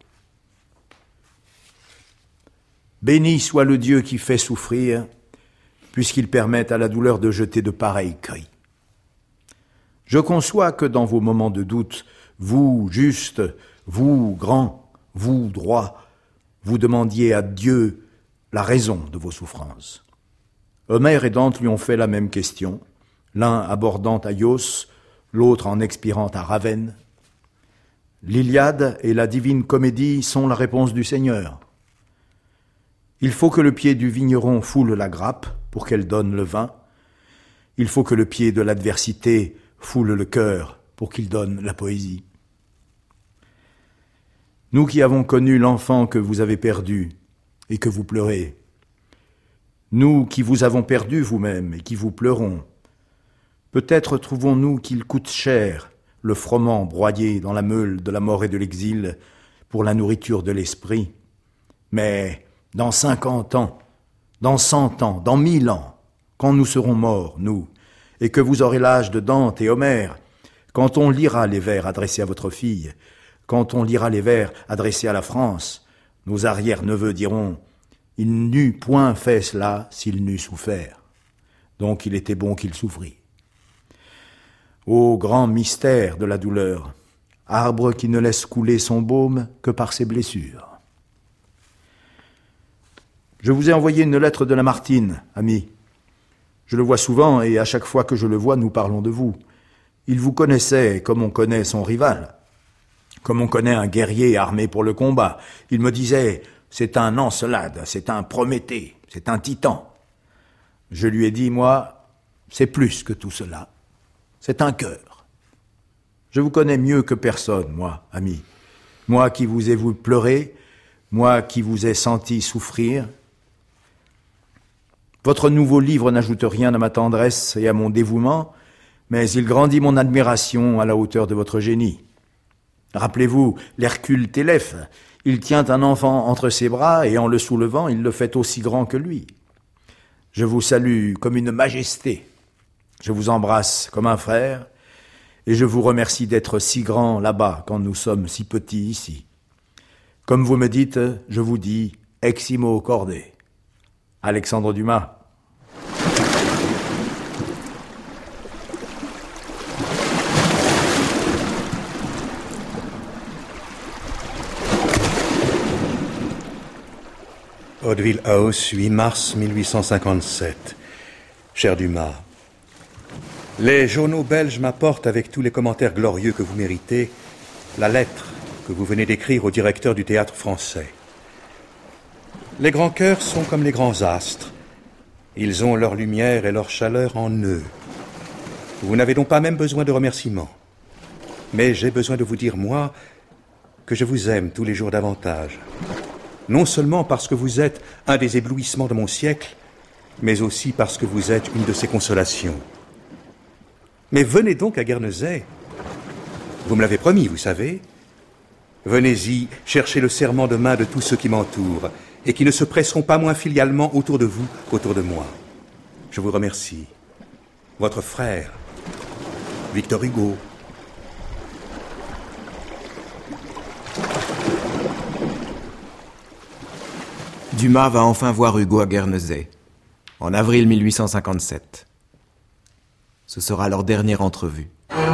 Béni soit le Dieu qui fait souffrir, puisqu'il permet à la douleur de jeter de pareils cris. Je conçois que dans vos moments de doute, vous, juste, vous, grand, vous, droit, vous demandiez à Dieu la raison de vos souffrances. Homère et Dante lui ont fait la même question, l'un abordant Aios, l'autre en expirant à Ravenne. L'Iliade et la Divine Comédie sont la réponse du Seigneur. Il faut que le pied du vigneron foule la grappe pour qu'elle donne le vin. Il faut que le pied de l'adversité foule le cœur pour qu'il donne la poésie. Nous qui avons connu l'enfant que vous avez perdu et que vous pleurez, nous qui vous avons perdu vous-même et qui vous pleurons, peut-être trouvons-nous qu'il coûte cher le froment broyé dans la meule de la mort et de l'exil pour la nourriture de l'esprit. Mais dans cinquante ans, dans cent ans, dans mille ans, quand nous serons morts, nous, et que vous aurez l'âge de Dante et Homère, quand on lira les vers adressés à votre fille, quand on lira les vers adressés à la France, nos arrière-neveux diront « Il n'eût point fait cela s'il n'eût souffert. Donc il était bon qu'il souffrît. Ô grand mystère de la douleur, arbre qui ne laisse couler son baume que par ses blessures. Je vous ai envoyé une lettre de Lamartine, ami. Je le vois souvent et à chaque fois que je le vois, nous parlons de vous. Il vous connaissait comme on connaît son rival, comme on connaît un guerrier armé pour le combat. Il me disait, c'est un Encelade, c'est un Prométhée, c'est un titan. Je lui ai dit, moi, c'est plus que tout cela. C'est un cœur. Je vous connais mieux que personne, moi, ami. Moi qui vous ai vu pleurer, moi qui vous ai senti souffrir. Votre nouveau livre n'ajoute rien à ma tendresse et à mon dévouement, mais il grandit mon admiration à la hauteur de votre génie. Rappelez-vous l'Hercule Télèphe. Il tient un enfant entre ses bras et en le soulevant, il le fait aussi grand que lui. Je vous salue comme une majesté. Je vous embrasse comme un frère et je vous remercie d'être si grand là-bas quand nous sommes si petits ici. Comme vous me dites, je vous dis Eximo Corde. Alexandre Dumas. Hauteville House, huit mars mille huit cent cinquante-sept. Cher Dumas, les journaux belges m'apportent, avec tous les commentaires glorieux que vous méritez, la lettre que vous venez d'écrire au directeur du théâtre français. Les grands cœurs sont comme les grands astres. Ils ont leur lumière et leur chaleur en eux. Vous n'avez donc pas même besoin de remerciements. Mais j'ai besoin de vous dire, moi, que je vous aime tous les jours davantage. Non seulement parce que vous êtes un des éblouissements de mon siècle, mais aussi parce que vous êtes une de ses consolations. Mais venez donc à Guernesey. Vous me l'avez promis, vous savez. Venez-y chercher le serment de main de tous ceux qui m'entourent et qui ne se presseront pas moins filialement autour de vous qu'autour de moi. Je vous remercie. Votre frère, Victor Hugo. Dumas va enfin voir Hugo à Guernesey, en avril mille huit cent cinquante-sept. Ce sera leur dernière entrevue.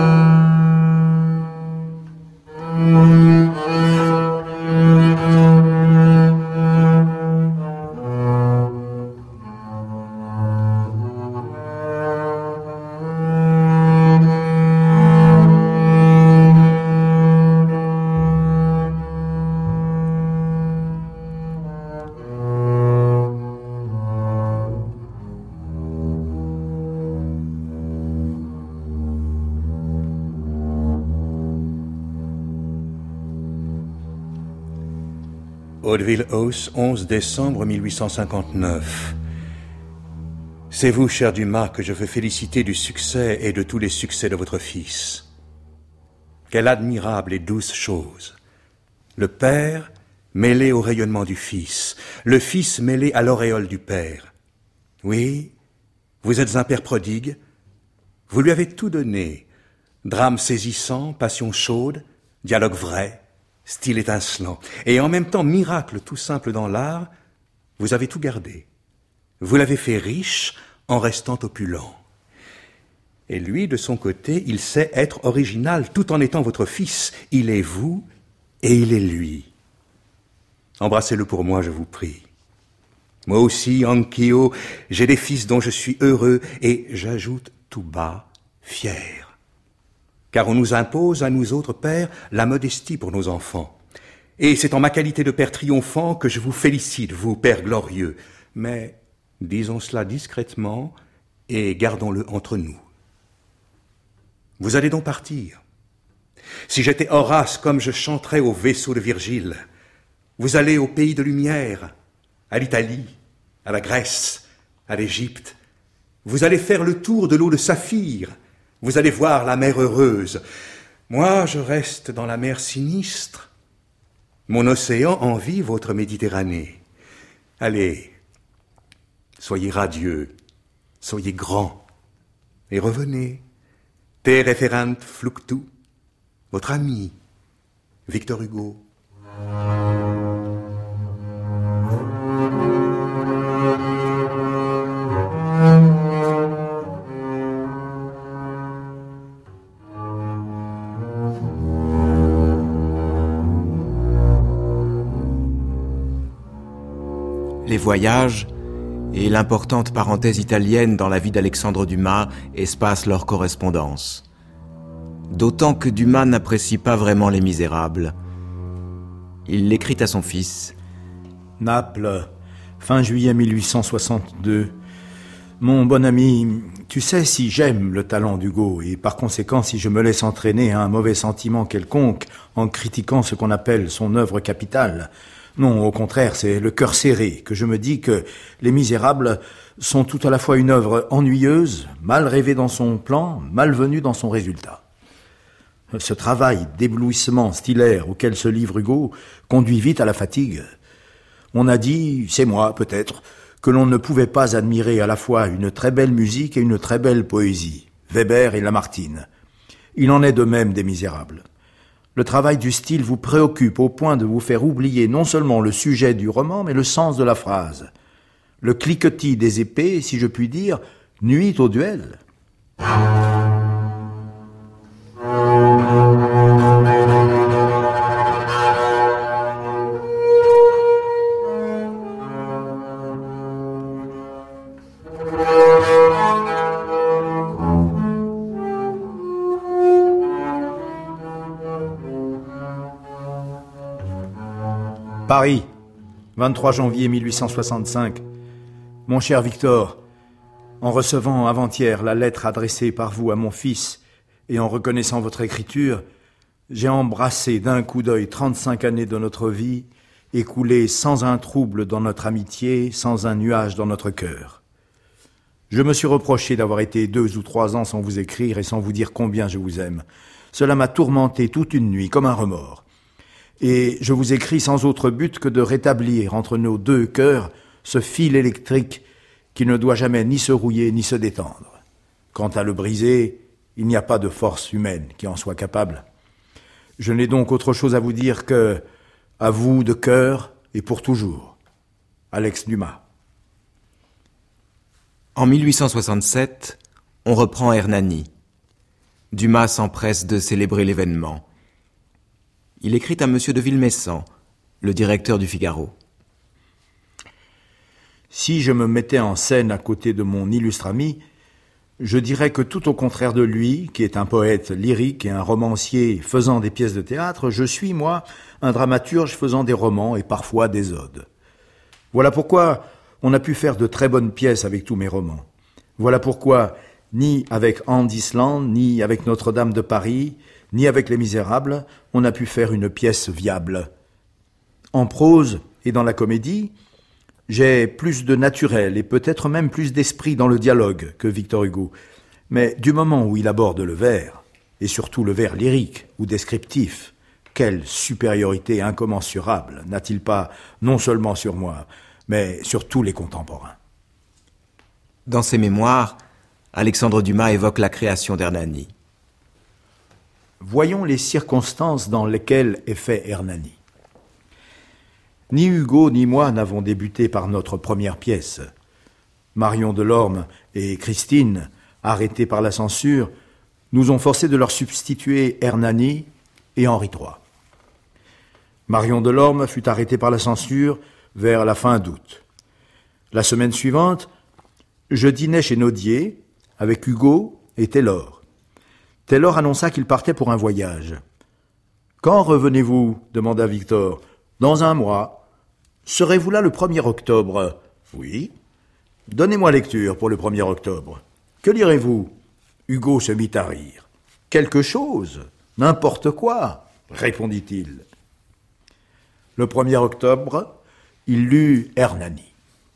Hauteville House, onze décembre mille huit cent cinquante-neuf. C'est vous, cher Dumas, que je veux féliciter du succès et de tous les succès de votre fils. Quelle admirable et douce chose. Le père mêlé au rayonnement du fils, le fils mêlé à l'auréole du père. Oui, vous êtes un père prodigue, vous lui avez tout donné. Drame saisissant, passion chaude, dialogue vrai, style étincelant, et en même temps miracle tout simple dans l'art, vous avez tout gardé. Vous l'avez fait riche en restant opulent. Et lui, de son côté, il sait être original tout en étant votre fils. Il est vous et il est lui. Embrassez-le pour moi, je vous prie. Moi aussi, anch'io, j'ai des fils dont je suis heureux et, j'ajoute tout bas, fier. Car on nous impose, à nous autres pères, la modestie pour nos enfants. Et c'est en ma qualité de père triomphant que je vous félicite, vous, père glorieux. Mais disons cela discrètement et gardons-le entre nous. Vous allez donc partir. Si j'étais Horace, comme je chanterais au vaisseau de Virgile, vous allez au pays de lumière, à l'Italie, à la Grèce, à l'Égypte. Vous allez faire le tour de l'eau de Saphir. Vous allez voir la mer heureuse. Moi, je reste dans la mer sinistre. Mon océan envie votre Méditerranée. Allez, soyez radieux, soyez grand, et revenez. Te referant fluctu, votre ami, Victor Hugo. voyages et l'importante parenthèse italienne dans la vie d'Alexandre Dumas espacent leur correspondance. D'autant que Dumas n'apprécie pas vraiment Les Misérables. Il l'écrit à son fils. Naples, fin juillet mille huit cent soixante-deux. Mon bon ami, tu sais si j'aime le talent d'Hugo et par conséquent si je me laisse entraîner à un mauvais sentiment quelconque en critiquant ce qu'on appelle son œuvre capitale. Non, au contraire, c'est le cœur serré que je me dis que Les Misérables sont tout à la fois une œuvre ennuyeuse, mal rêvée dans son plan, malvenue dans son résultat. Ce travail d'éblouissement stylaire auquel se livre Hugo conduit vite à la fatigue. On a dit, c'est moi peut-être, que l'on ne pouvait pas admirer à la fois une très belle musique et une très belle poésie, Weber et Lamartine. Il en est de même des Misérables. Le travail du style vous préoccupe au point de vous faire oublier non seulement le sujet du roman, mais le sens de la phrase. Le cliquetis des épées, si je puis dire, nuit au duel. Paris, vingt-trois janvier mille huit cent soixante-cinq. Mon cher Victor, en recevant avant-hier la lettre adressée par vous à mon fils et en reconnaissant votre écriture, j'ai embrassé d'un coup d'œil trente-cinq années de notre vie, écoulées sans un trouble dans notre amitié, sans un nuage dans notre cœur. Je me suis reproché d'avoir été deux ou trois ans sans vous écrire et sans vous dire combien je vous aime. Cela m'a tourmenté toute une nuit, comme un remords. Et je vous écris sans autre but que de rétablir entre nos deux cœurs ce fil électrique qui ne doit jamais ni se rouiller ni se détendre. Quant à le briser, il n'y a pas de force humaine qui en soit capable. Je n'ai donc autre chose à vous dire que à vous de cœur et pour toujours. Alex Dumas. En mille huit cent soixante-sept, on reprend Hernani. Dumas s'empresse de célébrer l'événement. Il écrit à Monsieur de Villemessant, le directeur du Figaro. Si je me mettais en scène à côté de mon illustre ami, je dirais que tout au contraire de lui, qui est un poète lyrique et un romancier faisant des pièces de théâtre, je suis, moi, un dramaturge faisant des romans et parfois des odes. Voilà pourquoi on a pu faire de très bonnes pièces avec tous mes romans. Voilà pourquoi, ni avec Anne d'Islande, ni avec Notre-Dame de Paris, ni avec Les Misérables, on a pu faire une pièce viable. En prose et dans la comédie, j'ai plus de naturel et peut-être même plus d'esprit dans le dialogue que Victor Hugo. Mais du moment où il aborde le vers, et surtout le vers lyrique ou descriptif, quelle supériorité incommensurable n'a-t-il pas non seulement sur moi, mais sur tous les contemporains. Dans ses mémoires, Alexandre Dumas évoque la création d'Hernani. Voyons les circonstances dans lesquelles est fait Hernani. Ni Hugo ni moi n'avons débuté par notre première pièce. Marion Delorme et Christine, arrêtées par la censure, nous ont forcé de leur substituer Hernani et Henri trois. Marion Delorme fut arrêtée par la censure vers la fin d'août. La semaine suivante, je dînais chez Naudier avec Hugo et Taylor. Taylor annonça qu'il partait pour un voyage. « Quand revenez-vous » demanda Victor. « Dans un mois. »« Serez-vous là le premier octobre » ?« Oui. »« Donnez-moi lecture pour le premier octobre. »« Que lirez-vous » Hugo se mit à rire. « Quelque chose, n'importe quoi, » répondit-il. Le premier octobre, il lut Hernani.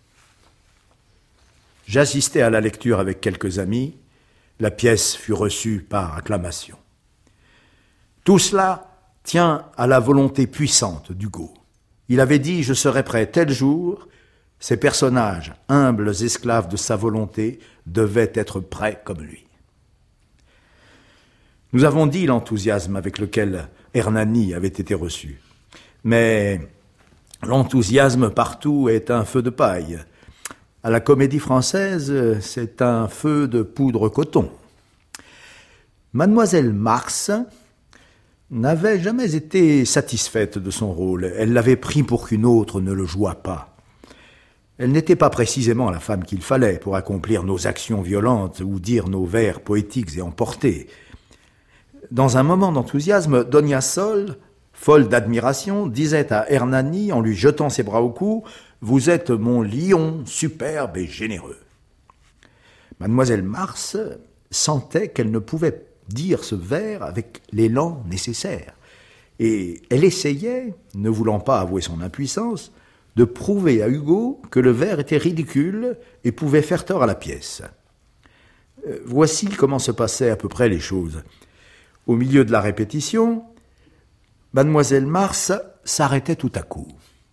J'assistais à la lecture avec quelques amis. La pièce fut reçue par acclamation. Tout cela tient à la volonté puissante d'Hugo. Il avait dit « Je serai prêt tel jour ». Ces personnages, humbles esclaves de sa volonté, devaient être prêts comme lui. Nous avons dit l'enthousiasme avec lequel Hernani avait été reçu. Mais l'enthousiasme partout est un feu de paille. À la Comédie Française, c'est un feu de poudre coton. Mademoiselle Mars n'avait jamais été satisfaite de son rôle. Elle l'avait pris pour qu'une autre ne le jouât pas. Elle n'était pas précisément la femme qu'il fallait pour accomplir nos actions violentes ou dire nos vers poétiques et emportés. Dans un moment d'enthousiasme, Donia Sol, folle d'admiration, disait à Hernani, en lui jetant ses bras au cou, « Vous êtes mon lion superbe et généreux ». Mademoiselle Mars sentait qu'elle ne pouvait dire ce vers avec l'élan nécessaire. Et elle essayait, ne voulant pas avouer son impuissance, de prouver à Hugo que le vers était ridicule et pouvait faire tort à la pièce. Voici comment se passaient à peu près les choses. Au milieu de la répétition, Mademoiselle Mars s'arrêtait tout à coup.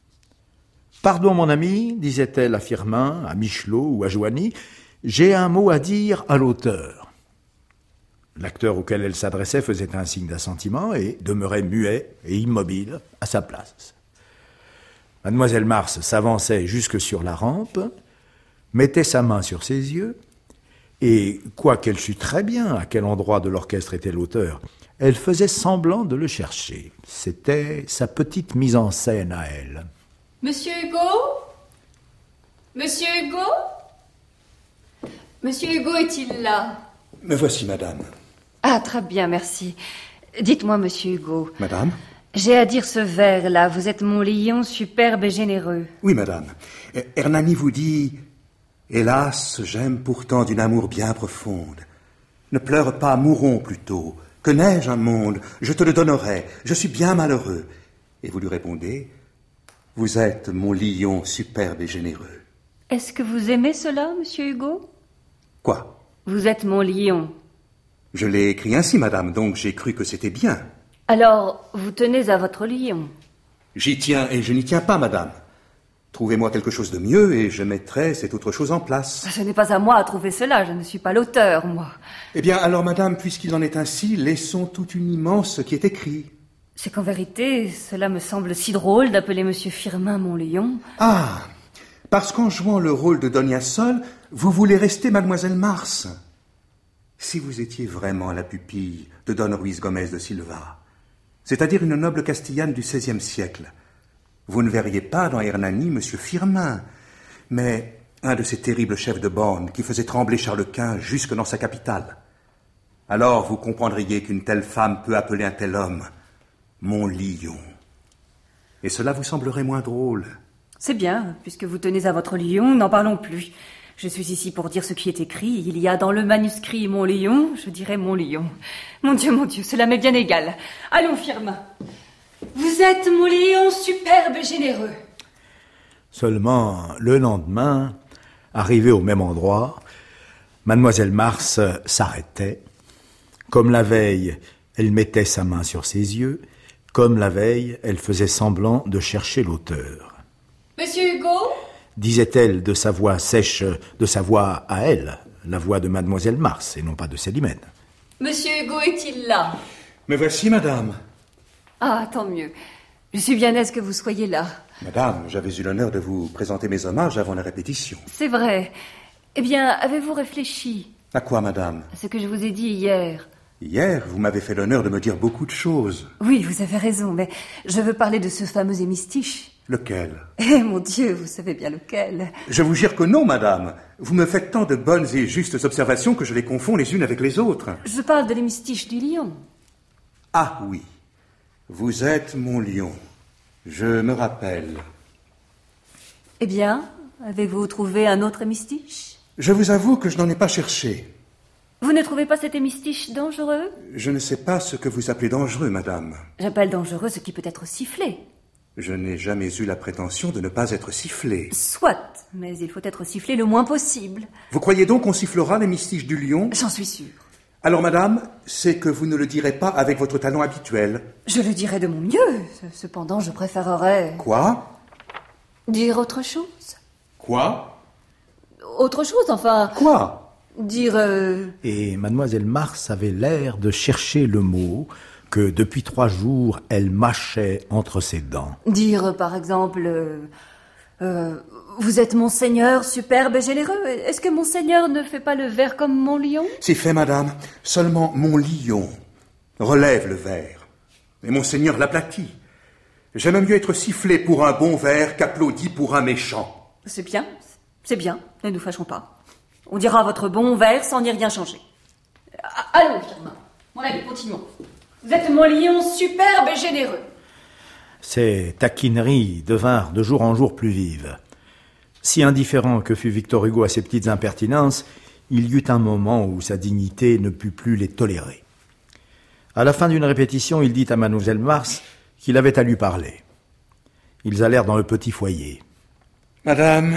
« Pardon, mon ami, disait-elle à Firmin, à Michelot ou à Joigny, j'ai un mot à dire à l'auteur. » L'acteur auquel elle s'adressait faisait un signe d'assentiment et demeurait muet et immobile à sa place. Mademoiselle Mars s'avançait jusque sur la rampe, mettait sa main sur ses yeux, et, quoiqu'elle sût très bien à quel endroit de l'orchestre était l'auteur, elle faisait semblant de le chercher. C'était sa petite mise en scène à elle. « Monsieur Hugo ? Monsieur Hugo ? Monsieur Hugo est-il là ? » « Me voici, madame. » Ah, très bien, merci. Dites-moi, monsieur Hugo. Madame ? J'ai à dire ce vers-là. Vous êtes mon lion superbe et généreux. Oui, madame. Hernani vous dit... Hélas, j'aime pourtant d'une amour bien profonde. Ne pleure pas, mourons plutôt. Que n'ai-je un monde? Je te le donnerai. Je suis bien malheureux. Et vous lui répondez, vous êtes mon lion superbe et généreux. Est-ce que vous aimez cela, monsieur Hugo? Quoi? Vous êtes mon lion. Je l'ai écrit ainsi, madame, donc j'ai cru que c'était bien. Alors, vous tenez à votre lion? J'y tiens et je n'y tiens pas, madame. Trouvez-moi quelque chose de mieux et je mettrai cette autre chose en place. Ce n'est pas à moi à trouver cela, je ne suis pas l'auteur, moi. Eh bien, alors, madame, puisqu'il en est ainsi, laissons toute une immense ce qui est écrit. C'est qu'en vérité, cela me semble si drôle d'appeler monsieur Firmin mon lion. Ah, parce qu'en jouant le rôle de Donia Sol, vous voulez rester mademoiselle Mars. Si vous étiez vraiment la pupille de Don Ruiz Gomez de Silva, c'est-à-dire une noble castillane du seizième siècle, vous ne verriez pas dans Hernani monsieur Firmin, mais un de ces terribles chefs de bande qui faisaient trembler Charles Quint jusque dans sa capitale. Alors vous comprendriez qu'une telle femme peut appeler un tel homme mon lion. Et cela vous semblerait moins drôle. C'est bien, puisque vous tenez à votre lion, n'en parlons plus. Je suis ici pour dire ce qui est écrit. Il y a dans le manuscrit mon lion, je dirais mon lion. Mon Dieu, mon Dieu, cela m'est bien égal. Allons, Firmin. Vous êtes mon lion superbe et généreux. Seulement, le lendemain, arrivé au même endroit, Mademoiselle Mars s'arrêtait. Comme la veille, elle mettait sa main sur ses yeux. Comme la veille, elle faisait semblant de chercher l'auteur. « Monsieur Hugo ?» disait-elle de sa voix sèche, de sa voix à elle, la voix de Mademoiselle Mars, et non pas de Célimène. « Monsieur Hugo est-il là ?»« Me voici, madame. » Ah, tant mieux. Je suis bien aise que vous soyez là. Madame, j'avais eu l'honneur de vous présenter mes hommages avant la répétition. C'est vrai. Eh bien, avez-vous réfléchi? À quoi, madame? À ce que je vous ai dit hier. Hier, vous m'avez fait l'honneur de me dire beaucoup de choses. Oui, vous avez raison, mais je veux parler de ce fameux hémistiche. Lequel? Eh, mon Dieu, vous savez bien lequel. Je vous jure que non, madame. Vous me faites tant de bonnes et justes observations que je les confonds les unes avec les autres. Je parle de l'hémistiche du lion. Ah oui. Vous êtes mon lion. Je me rappelle. Eh bien, avez-vous trouvé un autre hémistiche? Je vous avoue que je n'en ai pas cherché. Vous ne trouvez pas cet hémistiche dangereux? Je ne sais pas ce que vous appelez dangereux, madame. J'appelle dangereux ce qui peut être sifflé. Je n'ai jamais eu la prétention de ne pas être sifflé. Soit, mais il faut être sifflé le moins possible. Vous croyez donc qu'on sifflera l'hémistiche du lion? J'en suis sûre. Alors, madame, c'est que vous ne le direz pas avec votre talent habituel. Je le dirai de mon mieux. Cependant, je préférerais... Quoi? Dire autre chose. Quoi? Autre chose, enfin... Quoi? Dire... Euh... Et Mademoiselle Mars avait l'air de chercher le mot que depuis trois jours elle mâchait entre ses dents. Dire, par exemple... Euh, euh, vous êtes mon seigneur superbe et généreux. Est-ce que mon seigneur ne fait pas le vers comme mon lion? C'est fait, madame. Seulement mon lion relève le vers. Et mon seigneur l'aplatit. J'aime mieux être sifflé pour un bon vers qu'applaudi pour un méchant. C'est bien, c'est bien, ne nous fâchons pas. On dira votre bon vers sans n'y rien changer. Allons, Firmin. Mon ami, continuons. Vous êtes mon lion superbe et généreux. Ces taquineries devinrent de jour en jour plus vives. Si indifférent que fut Victor Hugo à ces petites impertinences, il y eut un moment où sa dignité ne put plus les tolérer. À la fin d'une répétition, il dit à mademoiselle Mars qu'il avait à lui parler. Ils allèrent dans le petit foyer. « Madame,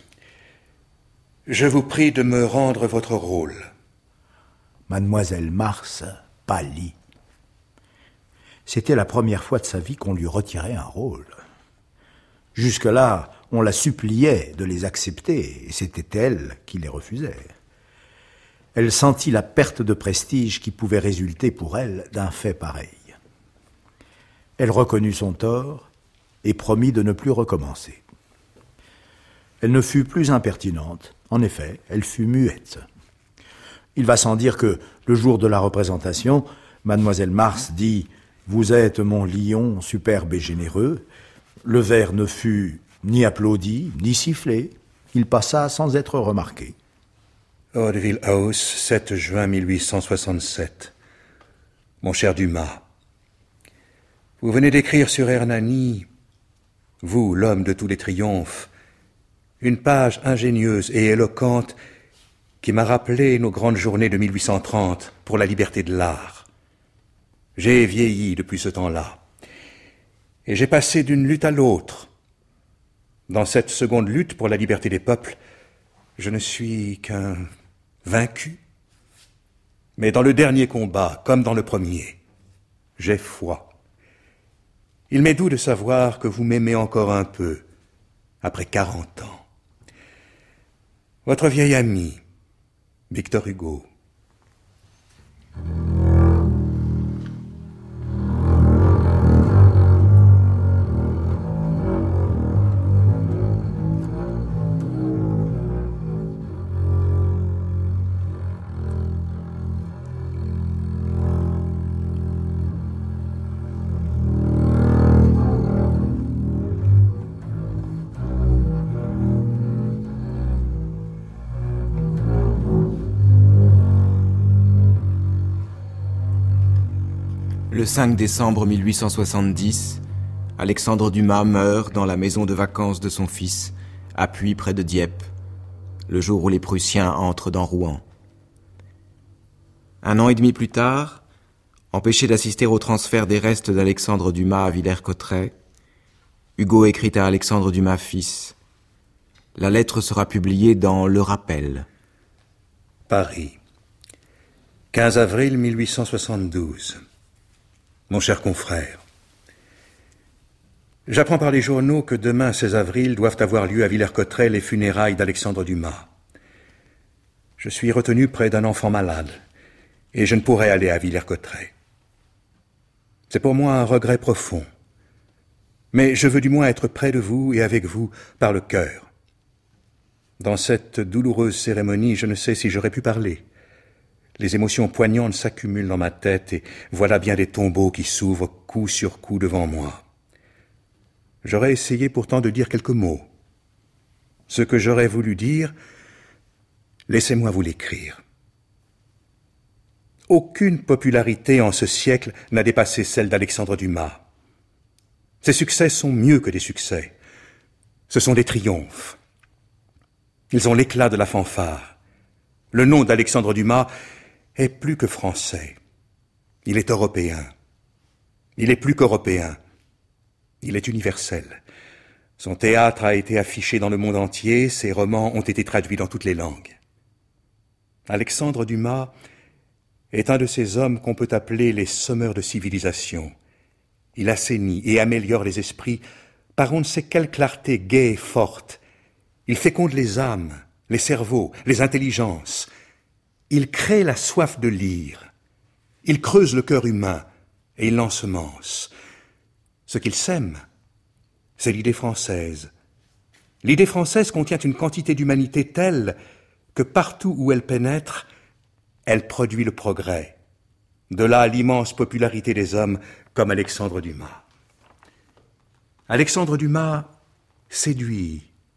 je vous prie de me rendre votre rôle. » Mademoiselle Mars pâlit. C'était la première fois de sa vie qu'on lui retirait un rôle. Jusque-là, on la suppliait de les accepter, et c'était elle qui les refusait. Elle sentit la perte de prestige qui pouvait résulter pour elle d'un fait pareil. Elle reconnut son tort et promit de ne plus recommencer. Elle ne fut plus impertinente. En effet, elle fut muette. Il va sans dire que, le jour de la représentation, mademoiselle Mars dit « Vous êtes mon lion superbe et généreux ». Le vers ne fut ni applaudi, ni sifflé. Il passa sans être remarqué. Hauteville House, sept juin mille huit cent soixante-sept. Mon cher Dumas, vous venez d'écrire sur Hernani, vous, l'homme de tous les triomphes, une page ingénieuse et éloquente qui m'a rappelé nos grandes journées de mille huit cent trente pour la liberté de l'art. J'ai vieilli depuis ce temps-là, et j'ai passé d'une lutte à l'autre. Dans cette seconde lutte pour la liberté des peuples, je ne suis qu'un vaincu. Mais dans le dernier combat, comme dans le premier, j'ai foi. Il m'est doux de savoir que vous m'aimez encore un peu, après quarante ans. Votre vieil ami, Victor Hugo. Le cinq décembre mille huit cent soixante-dix, Alexandre Dumas meurt dans la maison de vacances de son fils, à Puy près de Dieppe, le jour où les Prussiens entrent dans Rouen. Un an et demi plus tard, empêché d'assister au transfert des restes d'Alexandre Dumas à Villers-Cotterêts, Hugo écrit à Alexandre Dumas fils. La lettre sera publiée dans Le Rappel. Paris, quinze avril mille huit cent soixante-douze. Mon cher confrère, j'apprends par les journaux que demain, seize avril, doivent avoir lieu à Villers-Cotterêts les funérailles d'Alexandre Dumas. Je suis retenu près d'un enfant malade, et je ne pourrai aller à Villers-Cotterêts. C'est pour moi un regret profond, mais je veux du moins être près de vous et avec vous par le cœur. Dans cette douloureuse cérémonie, je ne sais si j'aurais pu parler. Les émotions poignantes s'accumulent dans ma tête et voilà bien des tombeaux qui s'ouvrent coup sur coup devant moi. J'aurais essayé pourtant de dire quelques mots. Ce que j'aurais voulu dire, laissez-moi vous l'écrire. Aucune popularité en ce siècle n'a dépassé celle d'Alexandre Dumas. Ses succès sont mieux que des succès. Ce sont des triomphes. Ils ont l'éclat de la fanfare. Le nom d'Alexandre Dumas est plus que français. Il est européen. Il est plus qu'européen. Il est universel. Son théâtre a été affiché dans le monde entier, ses romans ont été traduits dans toutes les langues. Alexandre Dumas est un de ces hommes qu'on peut appeler les semeurs de civilisation. Il assainit et améliore les esprits par on ne sait quelle clarté gaie et forte. Il féconde les âmes, les cerveaux, les intelligences. Il crée la soif de lire. Il creuse le cœur humain et il l'ensemence. Ce qu'il sème, c'est l'idée française. L'idée française contient une quantité d'humanité telle que partout où elle pénètre, elle produit le progrès. De là l'immense popularité des hommes comme Alexandre Dumas. Alexandre Dumas séduit,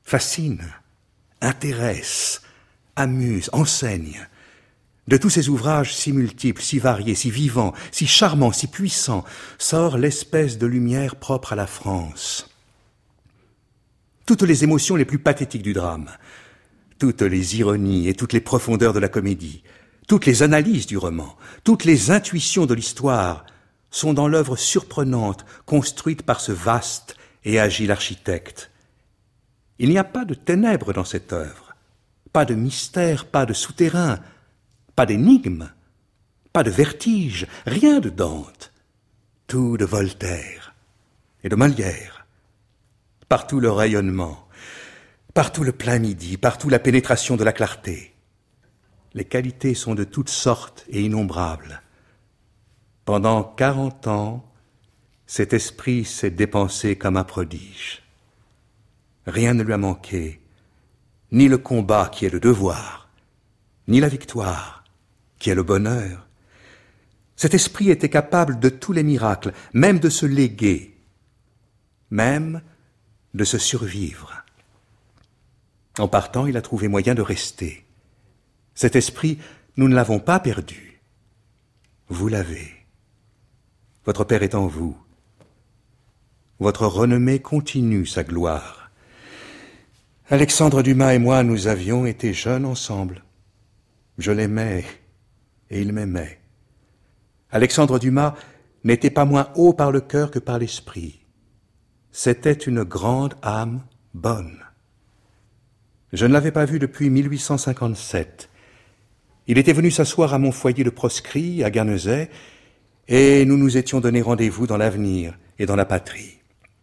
fascine, intéresse, amuse, enseigne. De tous ces ouvrages si multiples, si variés, si vivants, si charmants, si puissants, sort l'espèce de lumière propre à la France. Toutes les émotions les plus pathétiques du drame, toutes les ironies et toutes les profondeurs de la comédie, toutes les analyses du roman, toutes les intuitions de l'histoire sont dans l'œuvre surprenante construite par ce vaste et agile architecte. Il n'y a pas de ténèbres dans cette œuvre, pas de mystère, pas de souterrain, pas d'énigme, pas de vertige, rien de Dante, tout de Voltaire et de Molière. Partout le rayonnement, partout le plein midi, partout la pénétration de la clarté. Les qualités sont de toutes sortes et innombrables. Pendant quarante ans, cet esprit s'est dépensé comme un prodige. Rien ne lui a manqué, ni le combat qui est le devoir, ni la victoire qui est le bonheur. Cet esprit était capable de tous les miracles, même de se léguer, même de se survivre. En partant, il a trouvé moyen de rester. Cet esprit, nous ne l'avons pas perdu. Vous l'avez. Votre Père est en vous. Votre renommée continue sa gloire. Alexandre Dumas et moi, nous avions été jeunes ensemble. Je l'aimais et il m'aimait. Alexandre Dumas n'était pas moins haut par le cœur que par l'esprit. C'était une grande âme bonne. Je ne l'avais pas vu depuis mille huit cent cinquante-sept. Il était venu s'asseoir à mon foyer de proscrit, à Guernesey, et nous nous étions donné rendez-vous dans l'avenir et dans la patrie.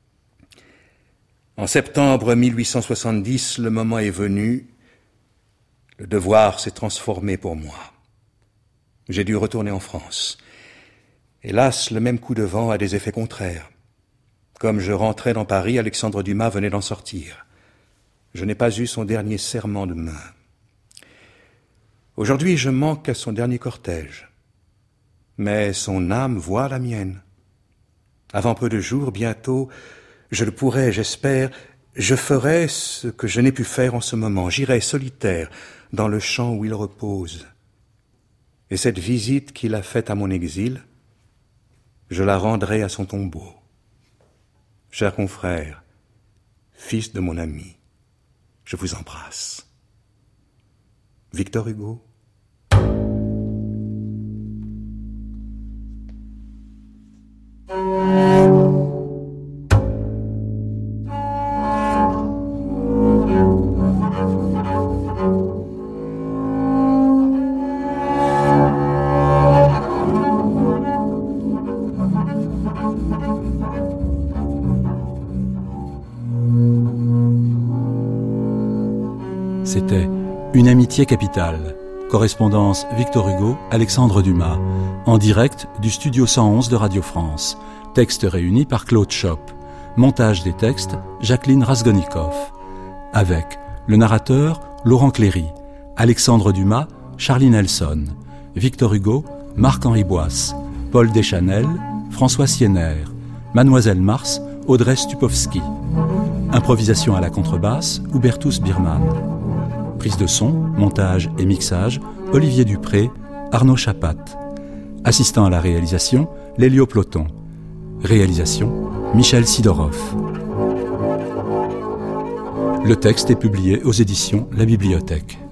En septembre mille huit cent soixante-dix, le moment est venu, le devoir s'est transformé pour moi. J'ai dû retourner en France. Hélas, le même coup de vent a des effets contraires. Comme je rentrais dans Paris, Alexandre Dumas venait d'en sortir. Je n'ai pas eu son dernier serment de main. Aujourd'hui, je manque à son dernier cortège. Mais son âme voit la mienne. Avant peu de jours, bientôt, je le pourrai, j'espère, je ferai ce que je n'ai pu faire en ce moment. J'irai solitaire dans le champ où il repose. Et cette visite qu'il a faite à mon exil, je la rendrai à son tombeau. Cher confrère, fils de mon ami, je vous embrasse. Victor Hugo. C'était Une amitié capitale. Correspondance Victor Hugo, Alexandre Dumas. En direct du studio cent onze de Radio France. Texte réuni par Claude Chop. Montage des textes, Jacqueline Rasgonikoff. Avec le narrateur, Laurent Cléry. Alexandre Dumas, Charlie Nelson. Victor Hugo, Marc-Henri Boisse. Paul Deschanel, François Sienner. Mademoiselle Mars, Audrey Stupowski. Improvisation à la contrebasse, Hubertus Birman. Prise de son, montage et mixage, Olivier Dupré, Arnaud Chapat. Assistant à la réalisation, Lélio Ploton. Réalisation, Michel Sidorov. Le texte est publié aux éditions La Bibliothèque.